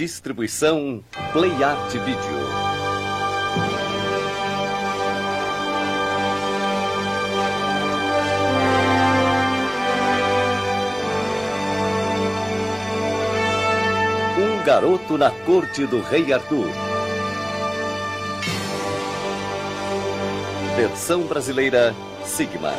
Distribuição Play Art Video. Um garoto na corte do rei Arthur. Versão brasileira Sigma.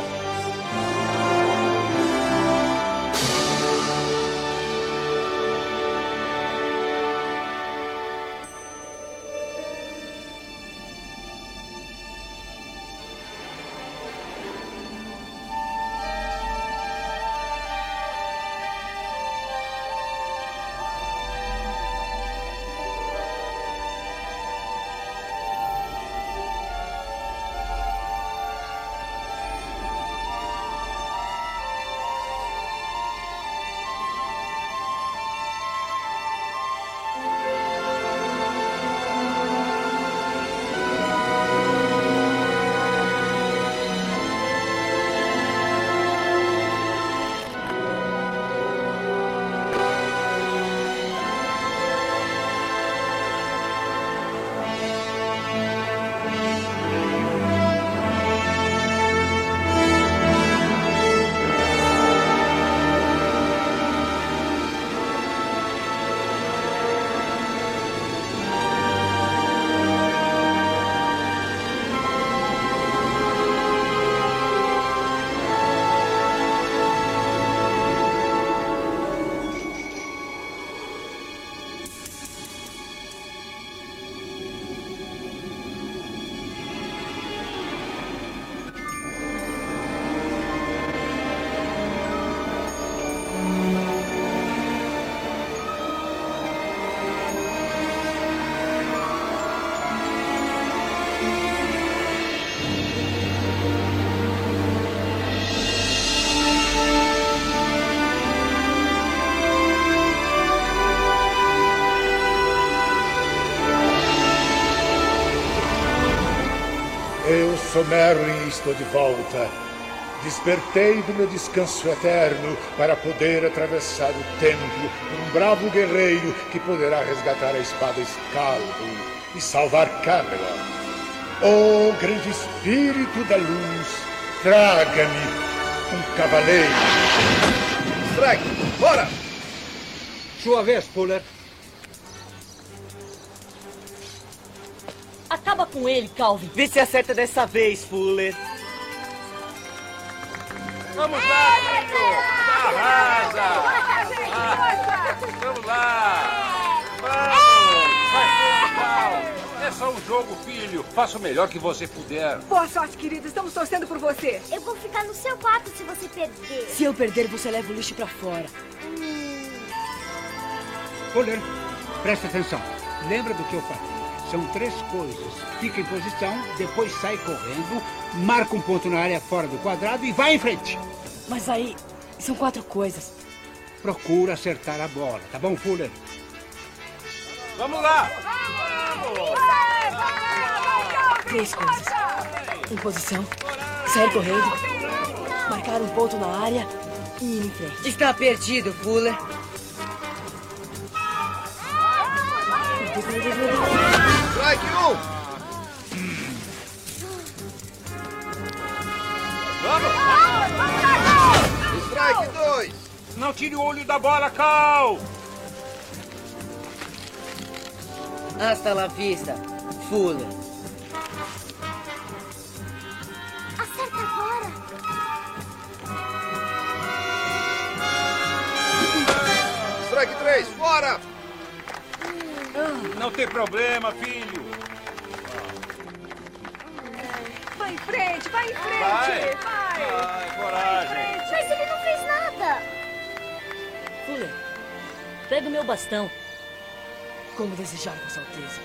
Eu sou Merlin e estou de volta. Despertei do meu descanso eterno para poder atravessar o tempo por um bravo guerreiro que poderá resgatar a espada Excalibur e salvar Camelot. Oh, grande espírito da luz, traga-me um cavaleiro. Strike, bora! Sua vez, Fuller. Acaba com ele, Calvin. Vê se acerta dessa vez, Fuller. Vamos lá, filho! Arrasa! Vamos lá! Vamos! Vai total! É só um jogo, filho. Faça o melhor que você puder. Boa sorte, querido. Estamos torcendo por você. Eu vou ficar no seu quarto se você perder. Se eu perder, você leva o lixo pra fora. Fuller, presta atenção. Lembra do que eu falei. São 3 coisas. Fica em posição, depois sai correndo, marca um ponto na área fora do quadrado e vai em frente. Mas aí, são 4 coisas. Procura acertar a bola, tá bom, Fuller? Vamos lá! 3 coisas. Em posição, sair correndo, marcar um ponto na área e ir em frente. Está perdido, Fuller. Strike 1! Vamos! Strike 2! Não tire o olho da bola, Cal! Hasta la vista, Fuller. Acerta agora. Strike 3, fora! Não tem problema, filho. Vai em frente, vai em frente. Vai, coragem. Mas ele não fez nada. Fuller, pega o meu bastão. Como desejar, Vossa Alteza.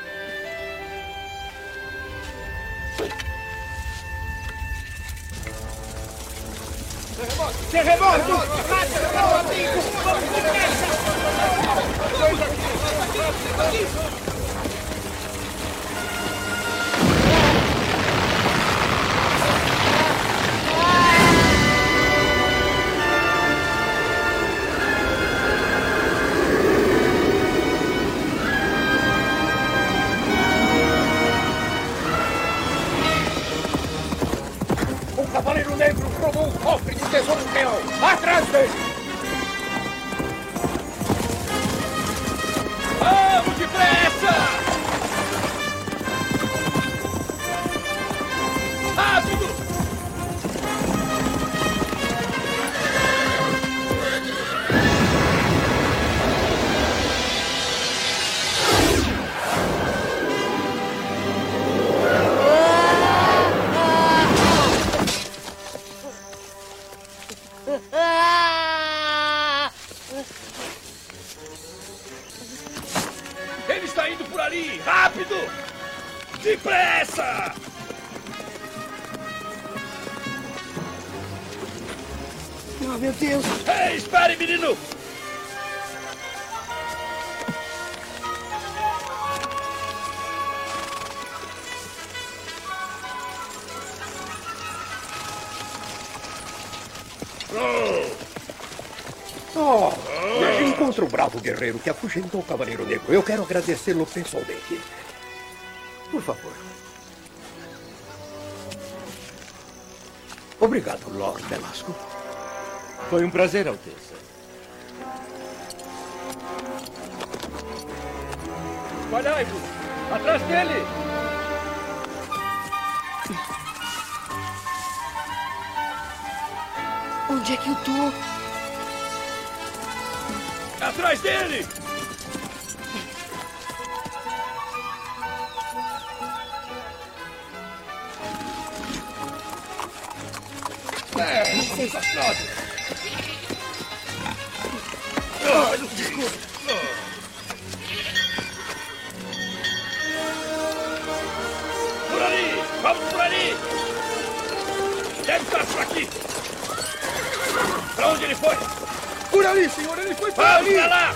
Terremoto! Mata, meu amigo! Vamos depressa! Vamos depressa! Rápido! Ele está indo por ali! Rápido! Depressa! Oh, meu Deus! Ei, espere, menino! Oh, encontra o bravo guerreiro que afugentou o Cavaleiro Negro. Eu quero agradecê-lo pessoalmente. Por favor. Obrigado, Lord Belasco. Foi um prazer, Alteza. Espalhai-vos! Atrás dele! Onde é que eu tô? Atrás dele! Por ali! Vamos por ali! Deve estar por aqui! Para onde ele foi? Por ali, senhor, ele foi por Vamos ali! para lá!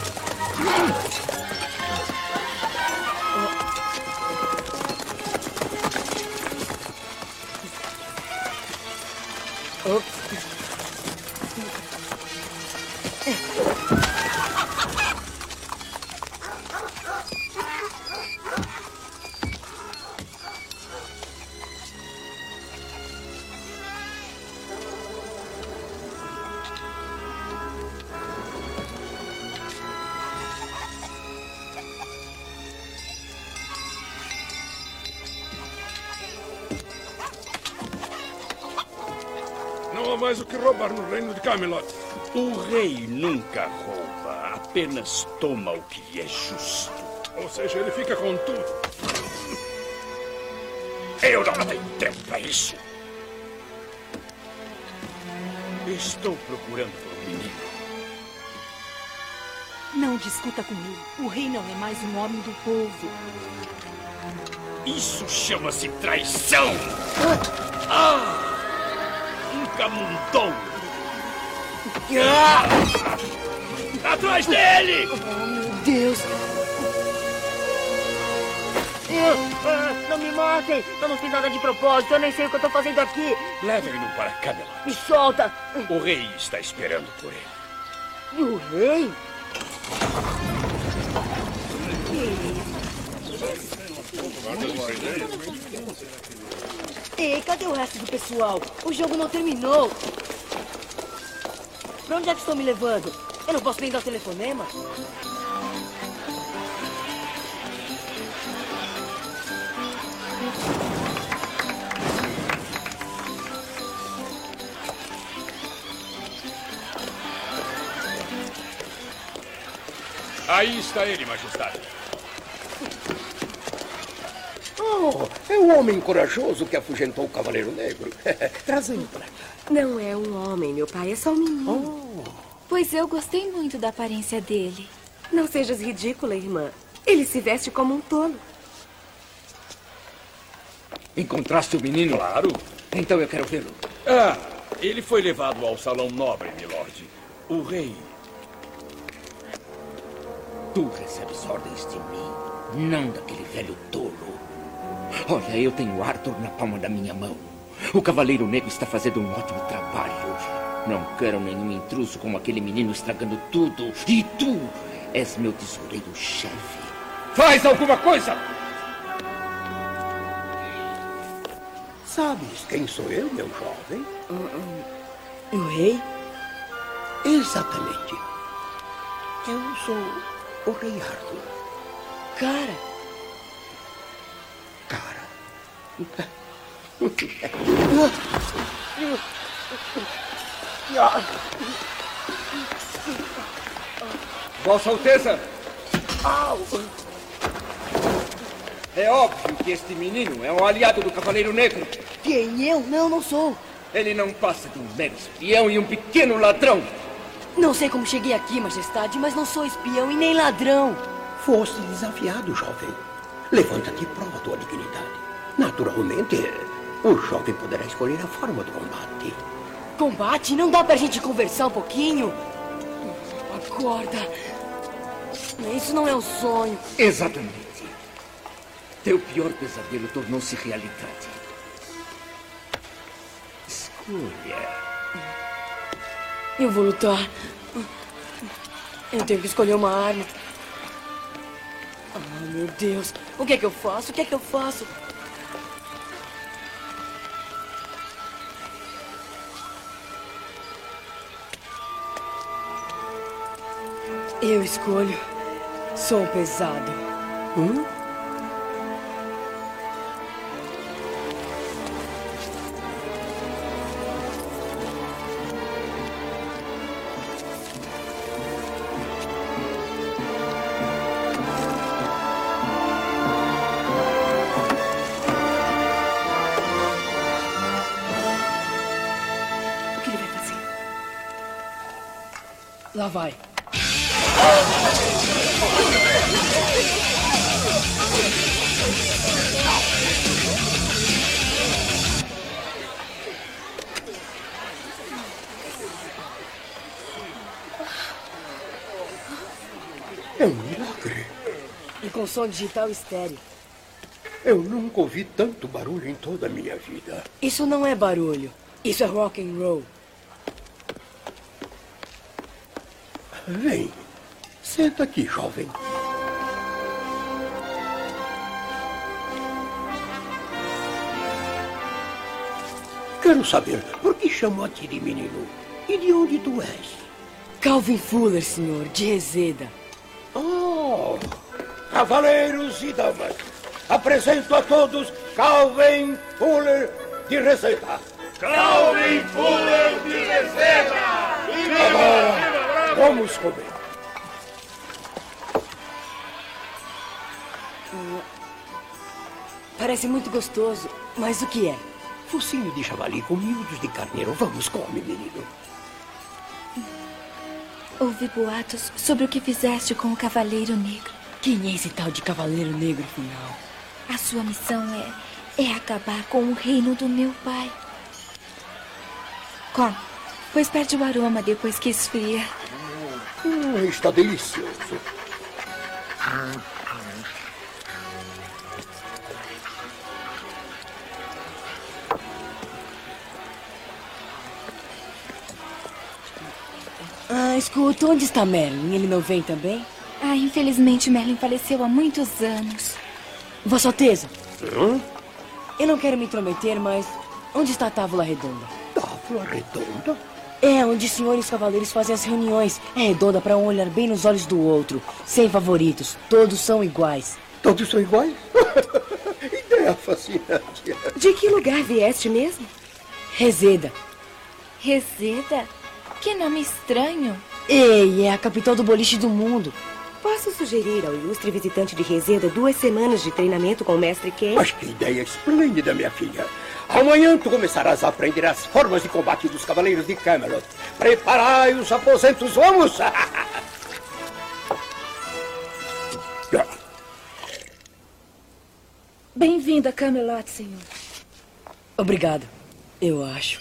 Não há mais o que roubar no reino de Camelot. O rei nunca rouba, apenas toma o que é justo. Ou seja, ele fica com tudo. Eu não tenho tempo para isso. Estou procurando por um menino. Não discuta comigo. O rei não é mais um homem do povo. Isso chama-se traição! Um camundongo! Atrás dele! Oh, meu Deus! Não me matem! Eu não fiz nada de propósito, eu nem sei o que eu tô fazendo aqui! Levem-no para Camelot. Me solta! O rei está esperando por ele. E o rei? Ei, cadê o resto do pessoal? O jogo não terminou. Pra onde é que estão me levando? Eu não posso nem dar telefonema? Aí está ele, majestade. Oh, é o homem corajoso que afugentou o Cavaleiro Negro. Trazendo para cá. Não é um homem, meu pai, é só um menino. Pois eu gostei muito da aparência dele. Não sejas ridícula, irmã. Ele se veste como um tolo. Encontraste o menino? Claro. Então eu quero vê-lo. Ele foi levado ao salão nobre, milord. O rei. Tu recebes ordens de mim, não daquele velho tolo. Olha, eu tenho Arthur na palma da minha mão. O Cavaleiro Negro está fazendo um ótimo trabalho. Não quero nenhum intruso como aquele menino estragando tudo. E tu és meu tesoureiro-chefe. Faz alguma coisa! Sabes quem sou eu, meu jovem? O rei? Exatamente. Eu sou o Rei Arthur. Cara. Vossa Alteza! É óbvio que este menino é um aliado do Cavaleiro Negro. Quem? Eu? Não sou. Ele não passa de um mero espião e um pequeno ladrão. Não sei como cheguei aqui, majestade, mas não sou espião e nem ladrão. Foste desafiado, jovem. Levanta-te e prova tua dignidade. Naturalmente, o jovem poderá escolher a forma do combate. Combate? Não dá pra gente conversar um pouquinho? Acorda. Isso não é um sonho. Exatamente. Teu pior pesadelo tornou-se realidade. Escolha. Eu vou lutar. Eu tenho que escolher uma arma. Ah, meu Deus. O que é que eu faço? O que é que eu faço? Eu escolho. Som pesado. O que ele vai fazer? Lá vai. É um milagre. E com som digital estéreo. Eu nunca ouvi tanto barulho em toda a minha vida. Isso não é barulho. Isso é rock and roll. Vem. Senta aqui, jovem. Quero saber por que chamam a ti de menino e de onde tu és. Calvin Fuller, senhor, de Reseda. Oh, cavaleiros e damas, apresento a todos Calvin Fuller de Reseda. Calvin Fuller de Reseda! Agora, vamos comer. Parece muito gostoso, mas o que é? Focinho de javali com miúdos de carneiro. Vamos, come, menino. Ouvi boatos sobre o que fizeste com o Cavaleiro Negro. Quem é esse tal de Cavaleiro Negro, final? A sua missão é acabar com o reino do meu pai. Come, pois perde o aroma depois que esfria. Está delicioso. Escuta, onde está Merlin? Ele não vem também? Infelizmente Merlin faleceu há muitos anos. Vossa Alteza. Eu não quero me intrometer, mas onde está a Távola Redonda? Távola Redonda? É, onde os senhores cavaleiros fazem as reuniões. É redonda para um olhar bem nos olhos do outro. Sem favoritos. Todos são iguais. Todos são iguais? Ideia fascinante. De que lugar vieste mesmo? Reseda. Reseda? Que nome estranho. Ei, é a capital do boliche do mundo. Posso sugerir ao ilustre visitante de Reseda 2 semanas de treinamento com o mestre Ken? Mas que ideia esplêndida, minha filha. Amanhã tu começarás a aprender as formas de combate dos cavaleiros de Camelot. Preparai os aposentos, vamos! Bem-vindo a Camelot, senhor. Obrigado, eu acho.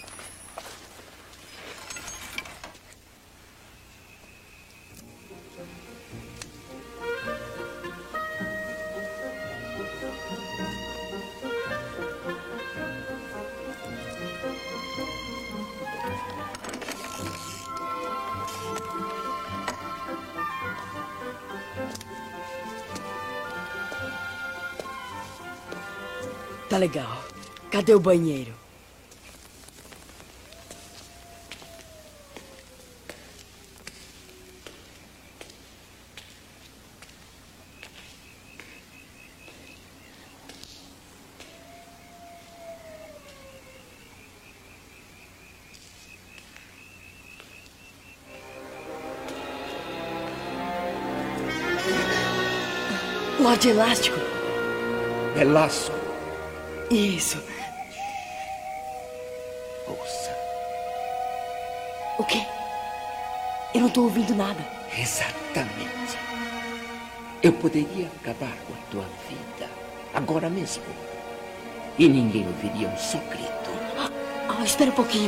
Tá legal. Cadê o banheiro? Nó de elástico. Elástico. Isso. Ouça. O quê? Eu não tô ouvindo nada. Exatamente. Eu poderia acabar com a tua vida agora mesmo. E ninguém ouviria um só grito. Espera um pouquinho.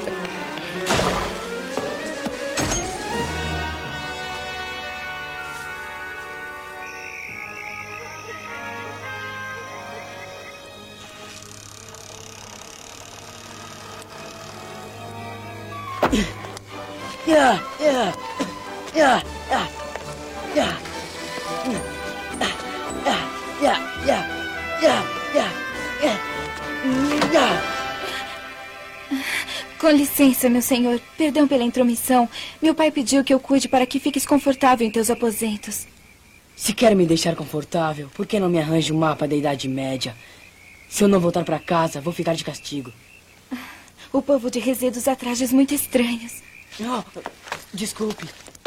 Com licença, meu senhor. Perdão pela intromissão. Meu pai pediu que eu cuide para que fiques confortável em teus aposentos. Se quer me deixar confortável, por que não me arranje um mapa da Idade Média? Se eu não voltar para casa, vou ficar de castigo. O povo de Rezé usa trajes muito estranhos. Desculpe.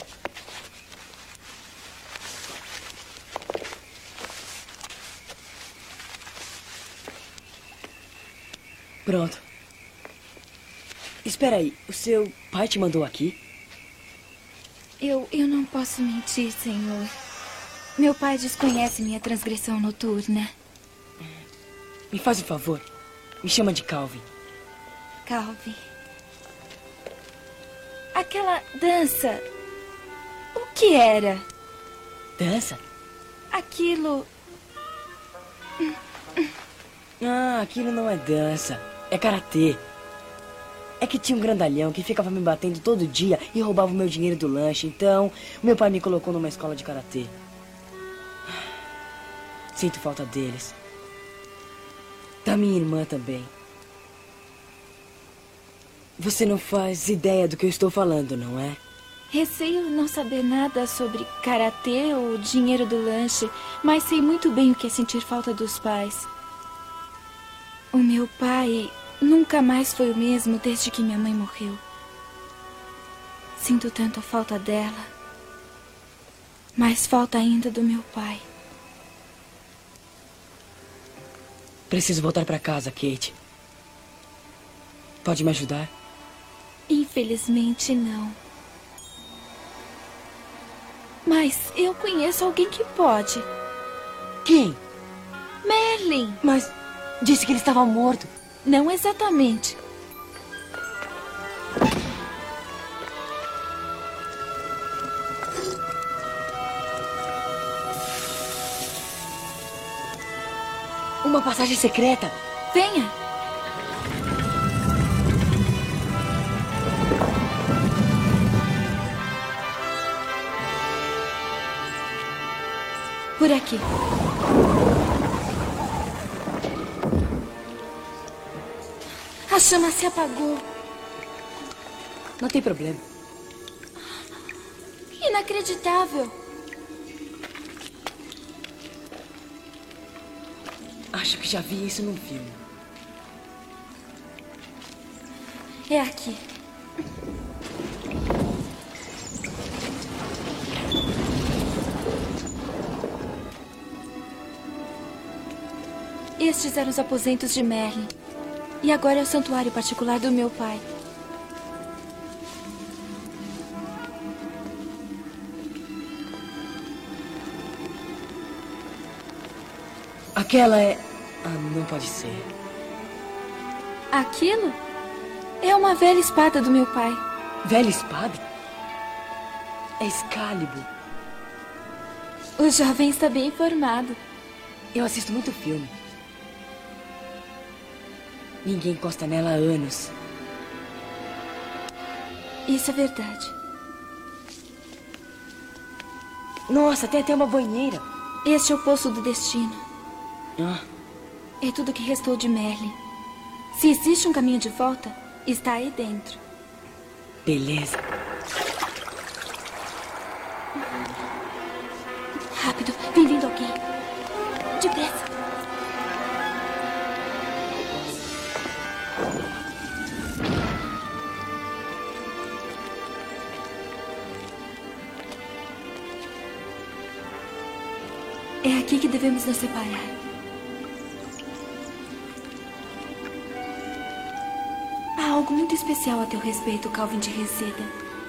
Pronto. Espera aí, o seu pai te mandou aqui? Eu não posso mentir, senhor. Meu pai desconhece minha transgressão noturna. Me faz um favor. Me chama de Calvin. Calvin. Aquela dança. O que era? Dança? Aquilo. Aquilo não é dança. É karatê. É que tinha um grandalhão que ficava me batendo todo dia e roubava o meu dinheiro do lanche. Então, meu pai me colocou numa escola de karatê. Sinto falta deles. Da minha irmã também. Você não faz ideia do que eu estou falando, não é? Receio não saber nada sobre karatê ou dinheiro do lanche, mas sei muito bem o que é sentir falta dos pais. O meu pai nunca mais foi o mesmo desde que minha mãe morreu. Sinto tanto a falta dela. Mais falta ainda do meu pai. Preciso voltar para casa, Kate. Pode me ajudar? Infelizmente, não. Mas eu conheço alguém que pode. Quem? Merlin. Mas disse que ele estava morto. Não exatamente. Uma passagem secreta. Venha. Por aqui. A chama se apagou. Não tem problema. Inacreditável. Acho que já vi isso num filme. É aqui. Estes eram os aposentos de Merlin. E agora é o santuário particular do meu pai. Aquela é... não pode ser. Aquilo é uma velha espada do meu pai. Velha espada? É Excalibur. O jovem está bem informado. Eu assisto muito filme. Ninguém encosta nela há anos. Isso é verdade. Nossa, tem até uma banheira. Este é o Poço do Destino. É tudo que restou de Merlin. Se existe um caminho de volta, está aí dentro. Beleza. Rápido, vem vindo alguém. Depressa. É aqui que devemos nos separar. Há algo muito especial a teu respeito, Calvin de Reseda.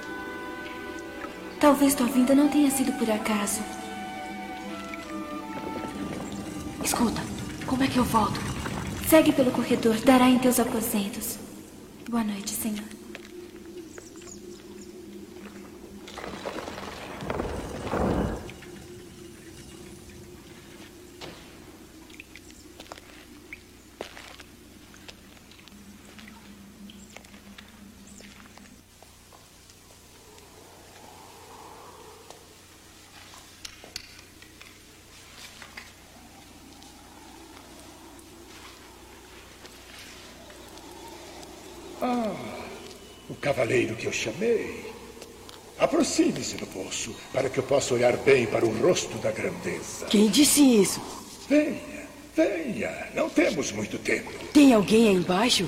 Talvez tua vinda não tenha sido por acaso. Escuta, como é que eu volto? Segue pelo corredor, dará em teus aposentos. Boa noite, senhor. O cavaleiro que eu chamei. Aproxime-se do poço, para que eu possa olhar bem para o rosto da grandeza. Quem disse isso? Venha, venha. Não temos muito tempo. Tem alguém aí embaixo?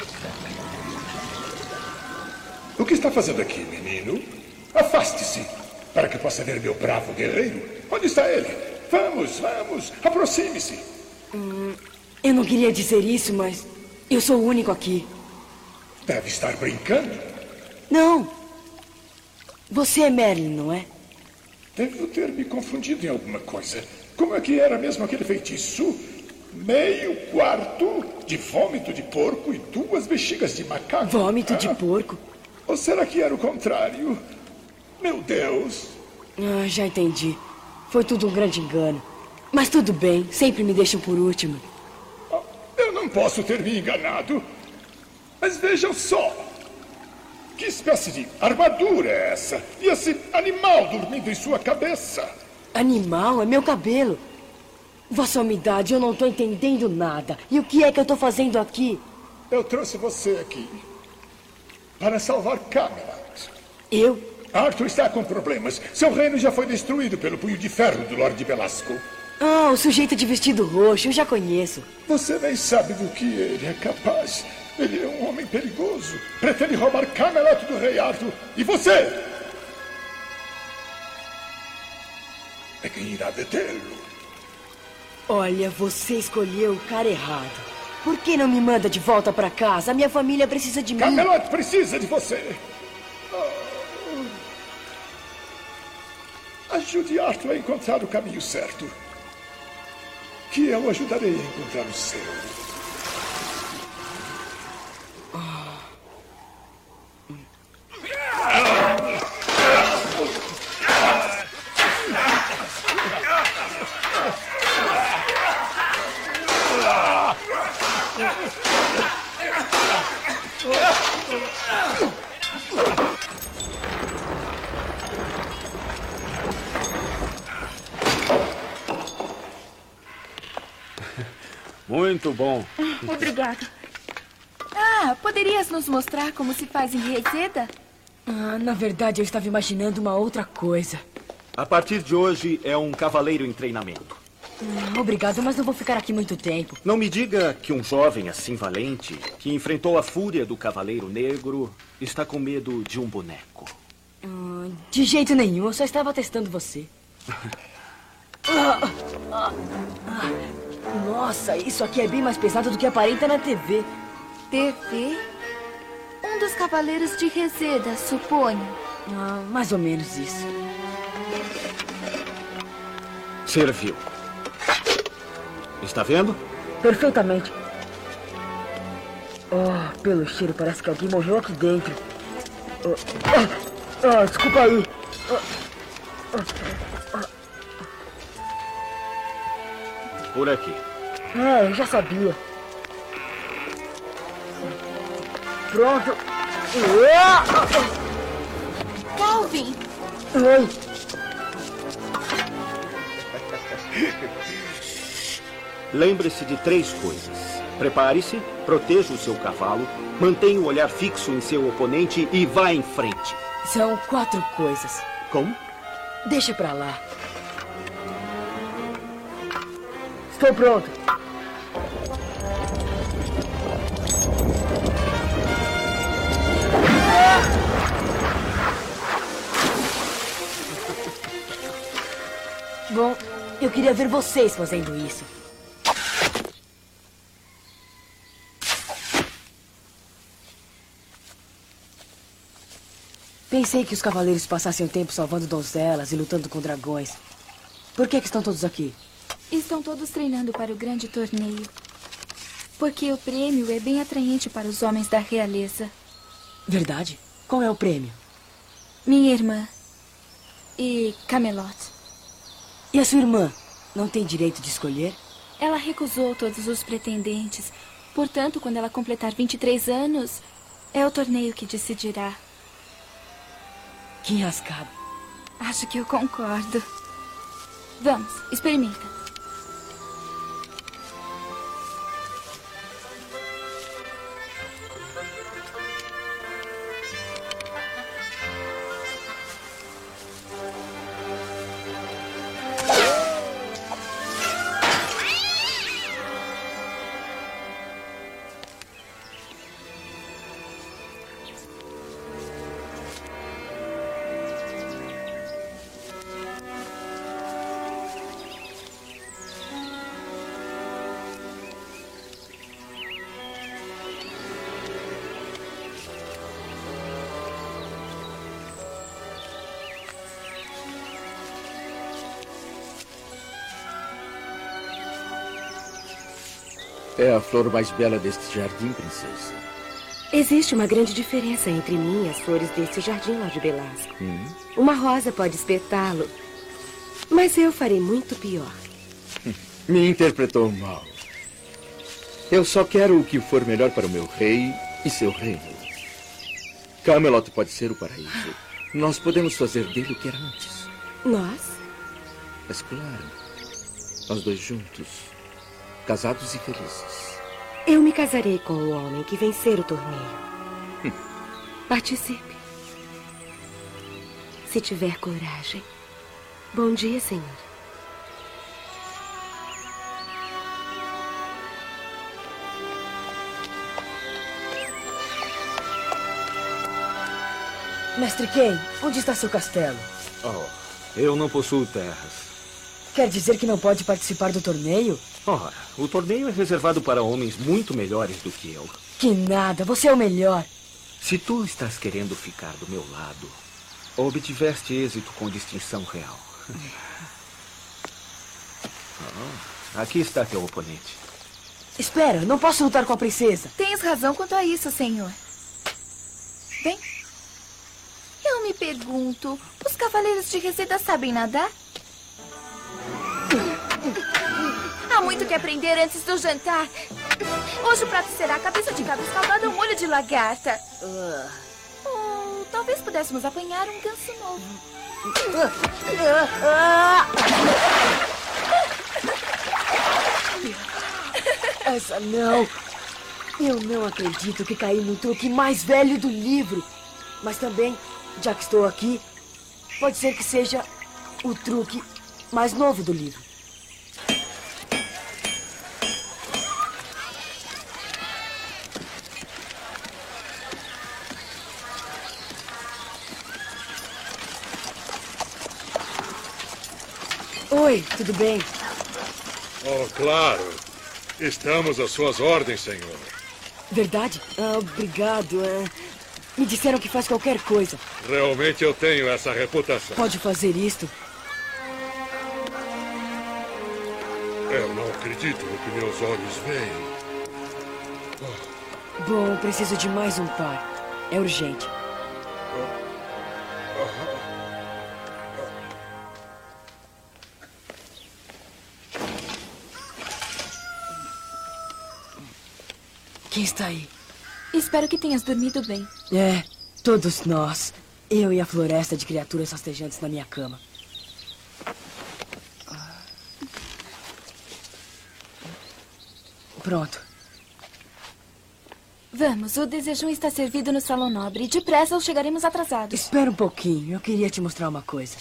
O que está fazendo aqui, menino? Afaste-se, para que eu possa ver meu bravo guerreiro. Onde está ele? Vamos, vamos, aproxime-se. Eu não queria dizer isso, mas eu sou o único aqui. Deve estar brincando. Não. Você é Merlin, não é? Devo ter me confundido em alguma coisa. Como é que era mesmo aquele feitiço? Meio quarto de vômito de porco e 2 bexigas de macaco. Vômito de porco? Ou será que era o contrário? Meu Deus. Já entendi. Foi tudo um grande engano. Mas tudo bem, sempre me deixam por último. Eu não posso ter me enganado. Mas vejam só. Que espécie de armadura é essa? E esse animal dormindo em sua cabeça? Animal? É meu cabelo. Vossa Umidade, eu não estou entendendo nada. E o que é que eu estou fazendo aqui? Eu trouxe você aqui para salvar Camelot. Eu? Arthur está com problemas. Seu reino já foi destruído pelo punho de ferro do Lorde Belasco. O sujeito de vestido roxo, eu já conheço. Você nem sabe do que ele é capaz. Ele é um homem perigoso. Pretende roubar Camelot do rei Arthur. E você? É quem irá detê-lo. Olha, você escolheu o cara errado. Por que não me manda de volta para casa? A minha família precisa de mim. Camelot precisa de você. Ajude Arthur a encontrar o caminho certo. Que eu ajudarei a encontrar o seu. Muito bom. Obrigada. Poderias nos mostrar como se faz em Reseda? Na verdade, eu estava imaginando uma outra coisa. A partir de hoje, é um cavaleiro em treinamento. Obrigado, mas não vou ficar aqui muito tempo. Não me diga que um jovem assim valente, que enfrentou a fúria do Cavaleiro Negro, está com medo de um boneco. De jeito nenhum, eu só estava testando você. Nossa, isso aqui é bem mais pesado do que aparenta na TV. TV? Um dos cavaleiros de Reseda, suponho. Mais ou menos isso. Serviu. Está vendo? Perfeitamente. Pelo cheiro, parece que alguém morreu aqui dentro. Desculpa aí. Por aqui. Eu já sabia. Pronto. Calvin! Oi. Lembre-se de 3 coisas. Prepare-se, proteja o seu cavalo, mantenha o olhar fixo em seu oponente e vá em frente. São 4 coisas. Como? Deixa pra lá. Estou pronto. Bom, eu queria ver vocês fazendo isso. Pensei que os cavaleiros passassem o tempo salvando donzelas e lutando com dragões. Por que estão todos aqui? Estão todos treinando para o grande torneio. Porque o prêmio é bem atraente para os homens da realeza. Verdade? Qual é o prêmio? Minha irmã. E Camelot. E a sua irmã? Não tem direito de escolher? Ela recusou todos os pretendentes. Portanto, quando ela completar 23 anos, é o torneio que decidirá. Que enrascado. Acho que eu concordo. Vamos, experimenta. É a flor mais bela deste jardim, princesa. Existe uma grande diferença entre mim e as flores deste jardim, Lorde Belasco. Uma rosa pode espetá-lo, mas eu farei muito pior. Me interpretou mal. Eu só quero o que for melhor para o meu rei e seu reino. Camelot pode ser o paraíso. Nós podemos fazer dele o que era antes. Nós? Mas claro, nós dois juntos, casados e felizes. Eu me casarei com o homem que vencer o torneio. Participe. Se tiver coragem. Bom dia, senhor. Mestre Kain, onde está seu castelo? Oh, eu não possuo terras. Quer dizer que não pode participar do torneio? Ora, o torneio é reservado para homens muito melhores do que eu. Que nada, você é o melhor. Se tu estás querendo ficar do meu lado, obtiveste êxito com distinção real. Aqui está teu oponente. Espera, não posso lutar com a princesa. Tens razão quanto a isso, senhor. Bem, eu me pergunto, os cavaleiros de Reseda sabem nadar? Há muito que aprender antes do jantar. Hoje o prato será cabeça de cabra escaldada ou molho de lagarta. Ou talvez pudéssemos apanhar um ganso novo. Essa não. Eu não acredito que caí no truque mais velho do livro. Mas também, já que estou aqui, pode ser que seja o truque mais novo do livro. Oi, tudo bem? Oh, claro. Estamos às suas ordens, senhor. Verdade? Obrigado. Me disseram que faz qualquer coisa. Realmente eu tenho essa reputação. Pode fazer isto? Eu não acredito no que meus olhos veem. Bom, preciso de mais um par. É urgente. Quem está aí? Espero que tenhas dormido bem. É, todos nós. Eu e a floresta de criaturas rastejantes na minha cama. Pronto. Vamos, o desejum está servido no salão nobre. Depressa ou chegaremos atrasados. Espera um pouquinho, eu queria te mostrar uma coisa.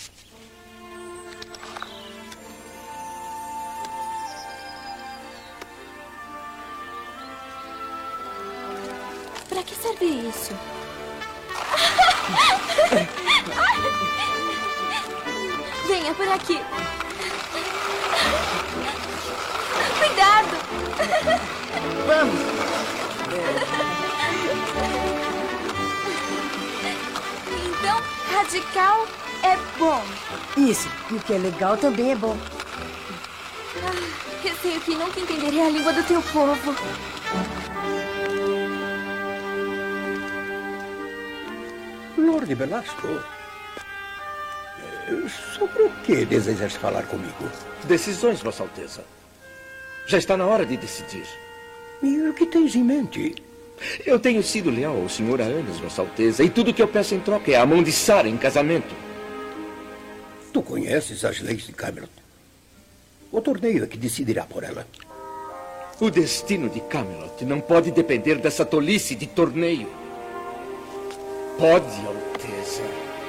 Para que serve isso? Venha por aqui. Cuidado! Vamos! Então, radical é bom. Isso, e o que é legal também é bom. Receio que nunca entenderei a língua do teu povo. Lord Belasco, sobre o que desejas falar comigo? Decisões, Vossa Alteza. Já está na hora de decidir. E o que tens em mente? Eu tenho sido leal ao senhor há anos, Vossa Alteza, e tudo o que eu peço em troca é a mão de Sara em casamento. Tu conheces as leis de Camelot? O torneio é que decidirá por ela. O destino de Camelot não pode depender dessa tolice de torneio. Pode, Alteza.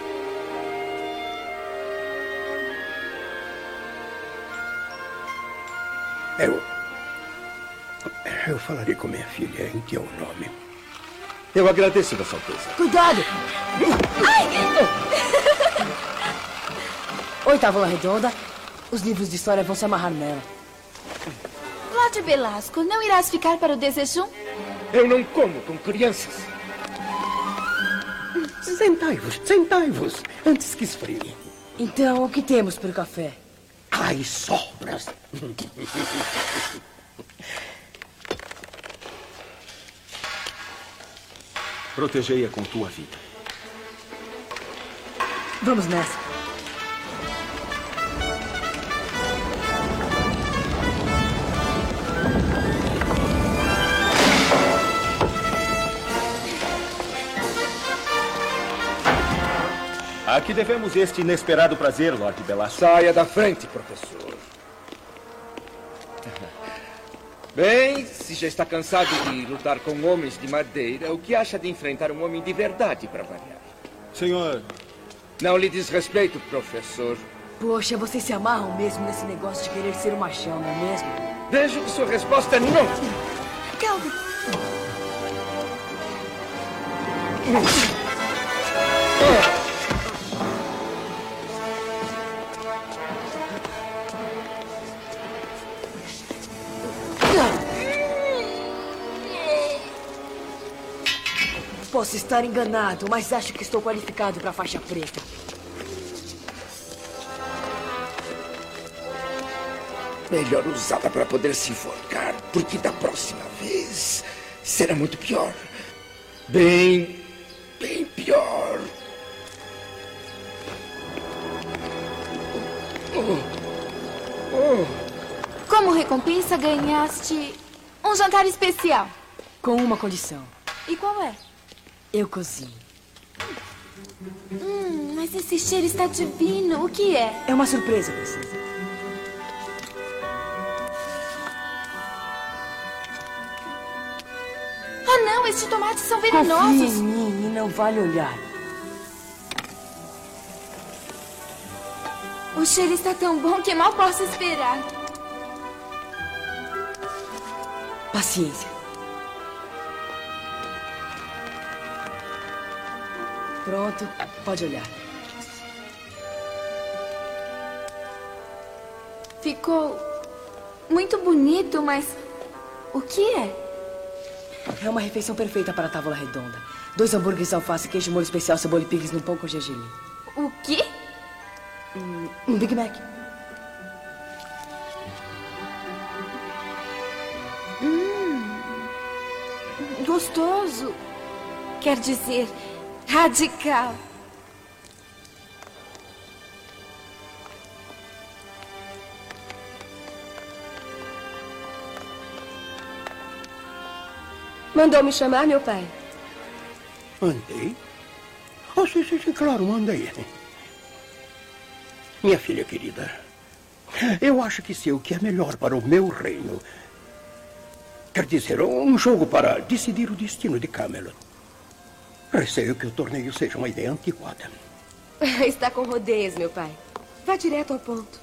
Eu falarei com minha filha em teu nome. Eu agradeço, Vossa Alteza. Cuidado! Ai! Oi, Távola Redonda. Os livros de história vão se amarrar nela. Lord Belasco, não irás ficar para o desejum? Eu não como com crianças. Sentai-vos, antes que esfrie. Então, o que temos para o café? Ai, sobras. Protegei-a com tua vida. Vamos nessa. A que devemos este inesperado prazer, Lord Belasco? Saia da frente, professor. Bem, se já está cansado de lutar com homens de madeira, o que acha de enfrentar um homem de verdade, para variar? Senhor... Não lhe diz respeito, professor. Poxa, vocês se amarram mesmo nesse negócio de querer ser um machão, não é mesmo? Vejo que sua resposta é não. Calma. Posso estar enganado, mas acho que estou qualificado para a faixa preta. Melhor usá-la para poder se enforcar, porque da próxima vez será muito pior. Bem pior. Como recompensa, ganhaste um jantar especial. Com uma condição. E qual é? Eu cozinho. Mas esse cheiro está divino. O que é? É uma surpresa, princesa. Ah, não. Estes tomates são Confie venenosos. em mim e não vale olhar. O cheiro está tão bom que mal posso esperar. Paciência. Pronto, pode olhar. Ficou muito bonito, mas o que é? É uma refeição perfeita para a Távola Redonda. 2 hambúrgueres, alface, queijo, molho especial, cebola e picles num pão com gergelim. O quê? Um Big Mac. Gostoso. Quer dizer, radical. Mandou me chamar, meu pai? Mandei? Oh, sim, claro, mandei. Minha filha querida, eu acho que sei o que é melhor para o meu reino. Quer dizer, um jogo para decidir o destino de Camelot. Receio que o torneio seja uma ideia antiquada. Está com rodeios, meu pai. Vá direto ao ponto.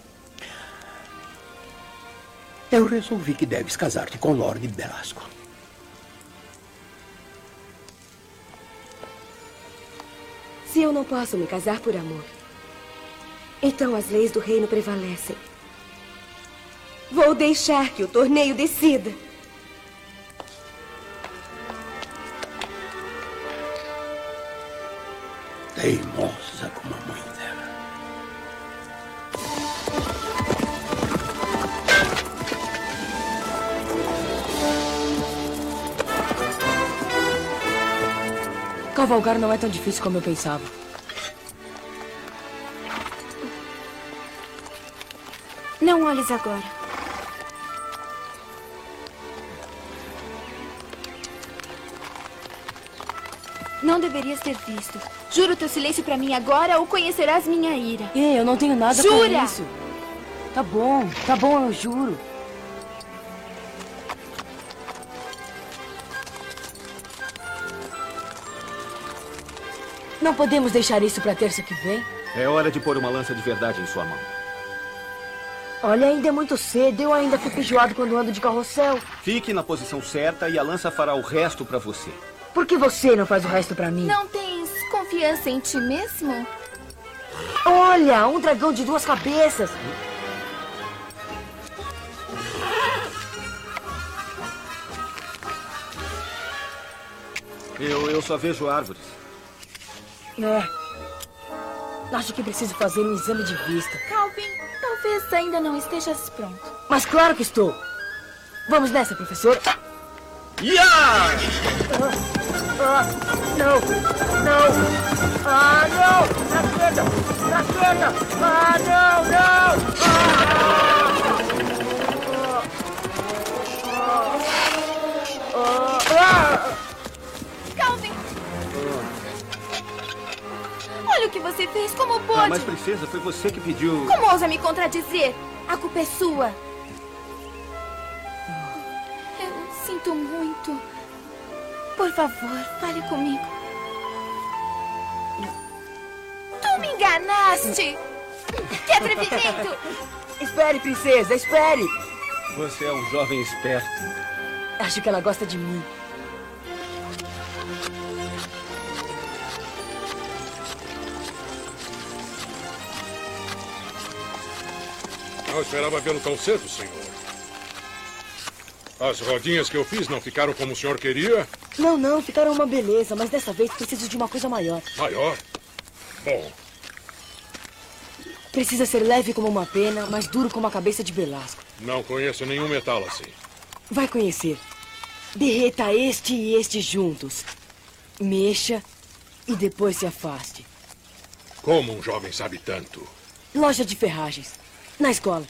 Eu resolvi que deves casar-te com Lord Belasco. Se eu não posso me casar por amor, então as leis do reino prevalecem. Vou deixar que o torneio decida. Teimosa como a mãe dela. Cavalgar não é tão difícil como eu pensava. Não olhes agora. Não deverias ter visto. Juro teu silêncio pra mim agora ou conhecerás minha ira. Ei, eu não tenho nada Jura? com isso. Tá bom, eu juro. Não podemos deixar isso pra terça que vem? É hora de pôr uma lança de verdade em sua mão. Olha, ainda é muito cedo. Eu ainda fico enjoado quando ando de carrossel. Fique na posição certa e a lança fará o resto pra você. Por que você não faz o resto pra mim? Não tens confiança em ti mesmo? Olha, um dragão de 2 cabeças. Eu só vejo árvores. Acho que preciso fazer um exame de vista. Calvin, talvez ainda não estejas pronto. Mas claro que estou. Vamos nessa, professor. Não! Ah, não! Na esquerda! Ah, não! Calvin! Olha o que você fez, como pôde? Mas, princesa, foi você que pediu... Como ousa me contradizer? A culpa é sua. Eu sinto muito. Por favor, fale comigo. Tu me enganaste! Que atrevimento! Espere, princesa, espere! Você é um jovem esperto. Acho que ela gosta de mim. Não esperava vê-lo tão cedo, senhor. As rodinhas que eu fiz não ficaram como o senhor queria? Não, ficaram uma beleza, mas dessa vez preciso de uma coisa maior. Maior? Bom. Precisa ser leve como uma pena, mas duro como a cabeça de Belasco. Não conheço nenhum metal assim. Vai conhecer. Derreta este e este juntos. Mexa e depois se afaste. Como um jovem sabe tanto? Loja de ferragens. Na escola.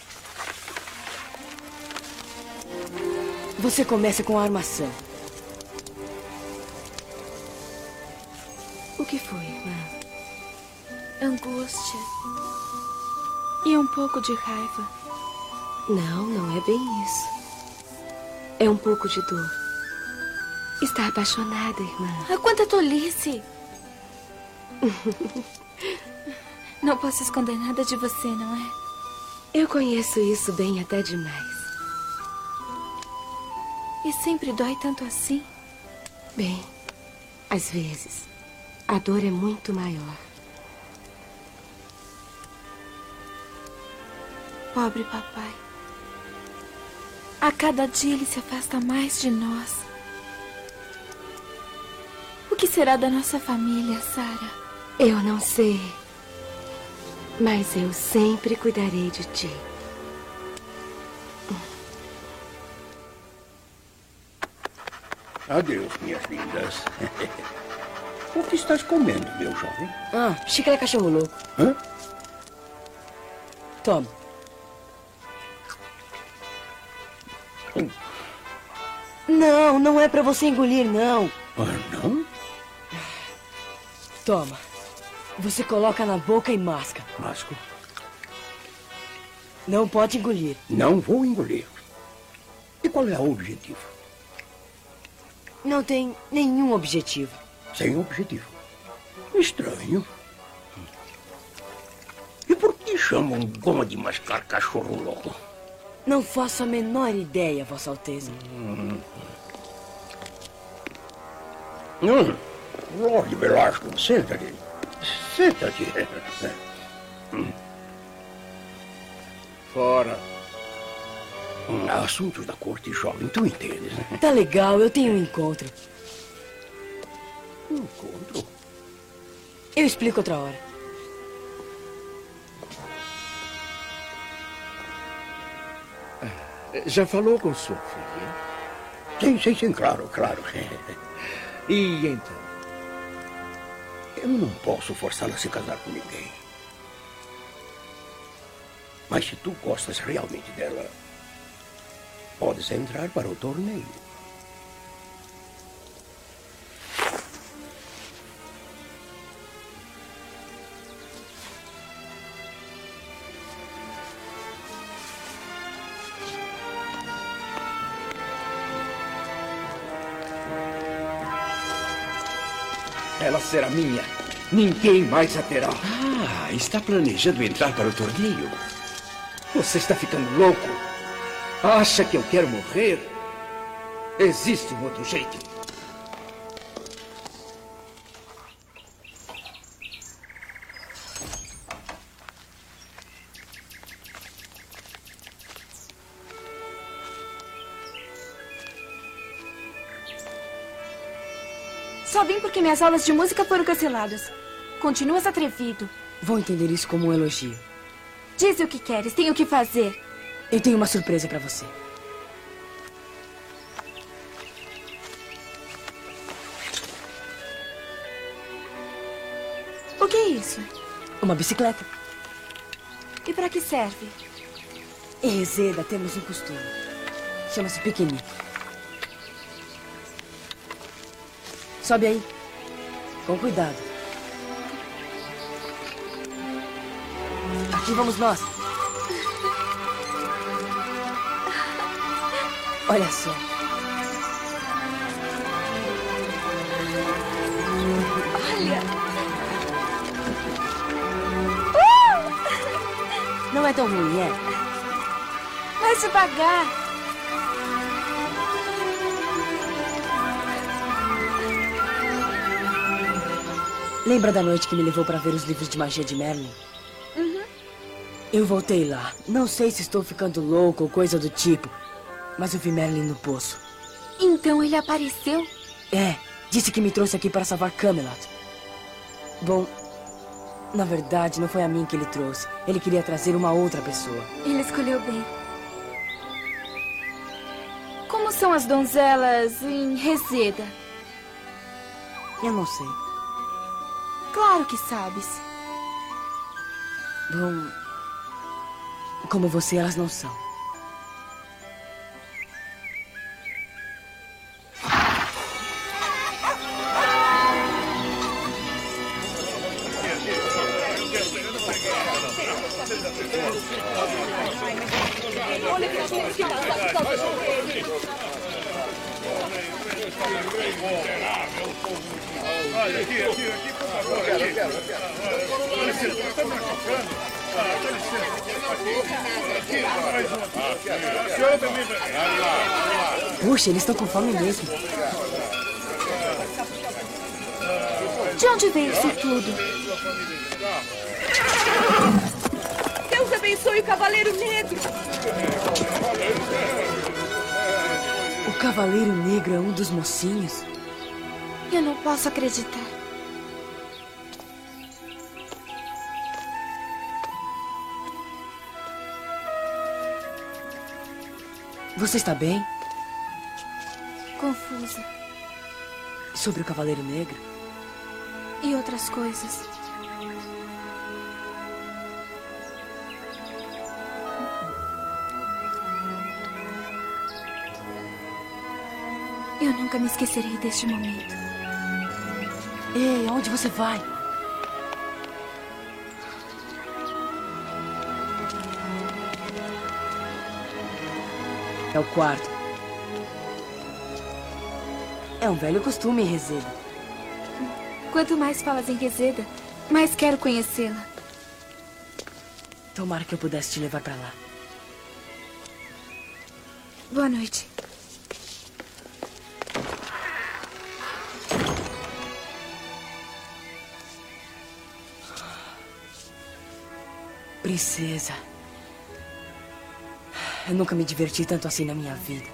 Você começa com a armação. O que foi, irmã? Angústia. E um pouco de raiva. Não é bem isso. É um pouco de dor. Está apaixonada, irmã. Ah, quanta tolice! Não posso esconder nada de você, não é? Eu conheço isso bem até demais. E sempre dói tanto assim? Bem, às vezes, a dor é muito maior. Pobre papai. A cada dia ele se afasta mais de nós. O que será da nossa família, Sarah? Eu não sei. Mas eu sempre cuidarei de ti. Adeus, minhas lindas. O que estás comendo, meu jovem? Xícara cachorro louco. Hã? Toma. Não é pra você engolir, não. Não? Toma. Você coloca na boca e masca. Masco? Não pode engolir. Não vou engolir. E qual é o objetivo? Não tem nenhum objetivo. Sem objetivo. Estranho. E por que chamam goma de mascar cachorro louco? Não faço a menor ideia, Vossa Alteza. Lorde Belasco, senta-te. Senta-te. Fora. Assuntos da corte, jovem, tu entendes, né? Tá legal, eu tenho um encontro. Um encontro? Eu explico outra hora. Já falou com sua filha? Sim, claro. E então? Eu não posso forçá-la a se casar com ninguém. Mas se tu gostas realmente dela, podes entrar para o torneio. Ela será minha. Ninguém mais a terá. Ah, está planejando entrar para o torneio? Você está ficando louco? Acha que eu quero morrer? Existe um outro jeito. Só vim porque minhas aulas de música foram canceladas. Continuas atrevido. Vou entender isso como um elogio. Diz o que queres, tenho o que fazer. Eu tenho uma surpresa pra você. O que é isso? Uma bicicleta. E pra que serve? Em Reseda temos um costume. Chama-se piquenique. Sobe aí. Com cuidado. Aqui vamos nós. Olha só. Olha. Não é tão ruim, é? Mais devagar. Lembra da noite que me levou para ver os livros de magia de Merlin? Uhum. Eu voltei lá. Não sei se estou ficando louco ou coisa do tipo, mas eu vi Merlin no poço. Então ele apareceu? É, disse que me trouxe aqui para salvar Camelot. Bom, na verdade, não foi a mim que ele trouxe. Ele queria trazer uma outra pessoa. Ele escolheu bem. Como são as donzelas em Reseda? Eu não sei. Claro que sabes. Bom, como você, elas não são. Olha aqui, por favor. Dá licença, tá me machucando? Dá licença. Aqui, mais uma. A senhora também vai. Puxa, eles estão com fome mesmo. De onde veio isso tudo? Deus abençoe o Cavaleiro Negro. O Cavaleiro Negro é um dos mocinhos? Eu não posso acreditar. Você está bem? Confusa. Sobre o Cavaleiro Negro? E outras coisas. Eu nunca me esquecerei deste momento. Ei, aonde você vai? É o quarto. É um velho costume em Reseda. Quanto mais falas em Reseda, mais quero conhecê-la. Tomara que eu pudesse te levar pra lá. Boa noite. Princesa. Eu nunca me diverti tanto assim na minha vida.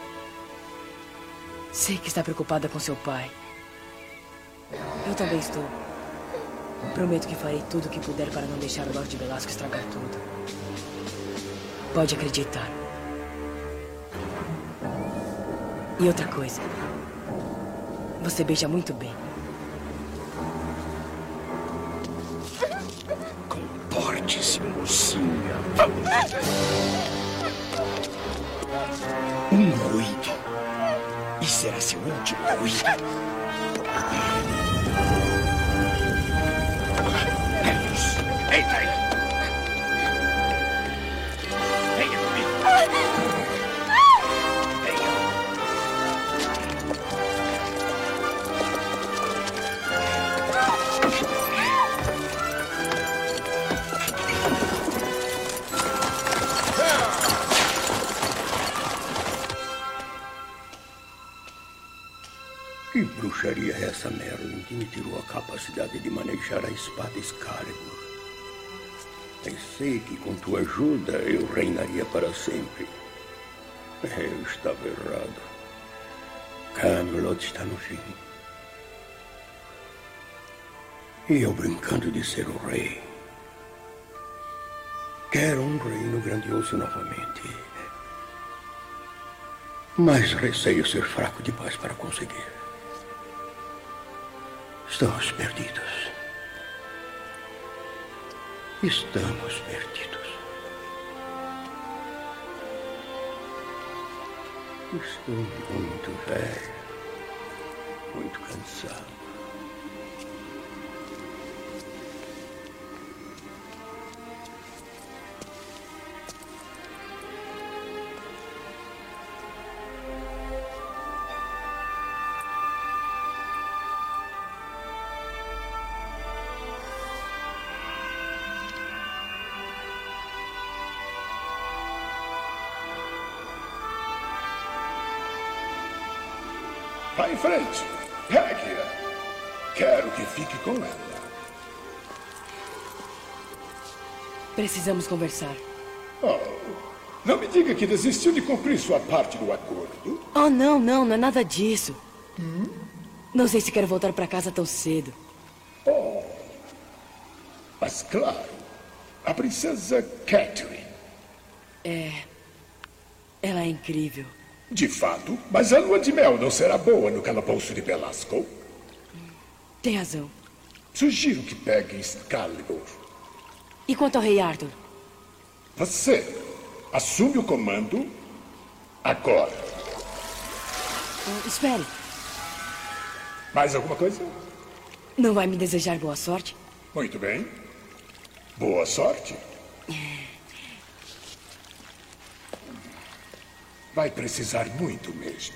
Sei que está preocupada com seu pai. Eu também estou. Prometo que farei tudo o que puder para não deixar o Lord Belasco estragar tudo. Pode acreditar. E outra coisa. Você beija muito bem. Comporte-se, mocinha. Vamos. Um ruído. E será seu último ruído. Eita aí! Venha comigo! Que bruxaria é essa, Merlin, que me tirou a capacidade de manejar a espada Excalibur? Pensei que com tua ajuda eu reinaria para sempre. Eu estava errado. Camelot está no fim. E eu brincando de ser o rei. Quero um reino grandioso novamente. Mas receio ser fraco demais para conseguir. Estamos perdidos. Estamos perdidos. Estou muito velho, muito cansado. Vá em frente. Pegue-a. Quero que fique com ela. Precisamos conversar. Oh, não me diga que desistiu de cumprir sua parte do acordo. Oh, não é nada disso. Não sei se quero voltar para casa tão cedo. Oh, mas claro, a princesa Catherine. Ela é incrível. De fato, mas a lua de mel não será boa no calabouço de Belasco. Tem razão. Sugiro que pegue Excalibur. E quanto ao rei Arthur? Você assume o comando agora. Espere. Mais alguma coisa? Não vai me desejar boa sorte? Muito bem. Boa sorte. Vai precisar muito mesmo.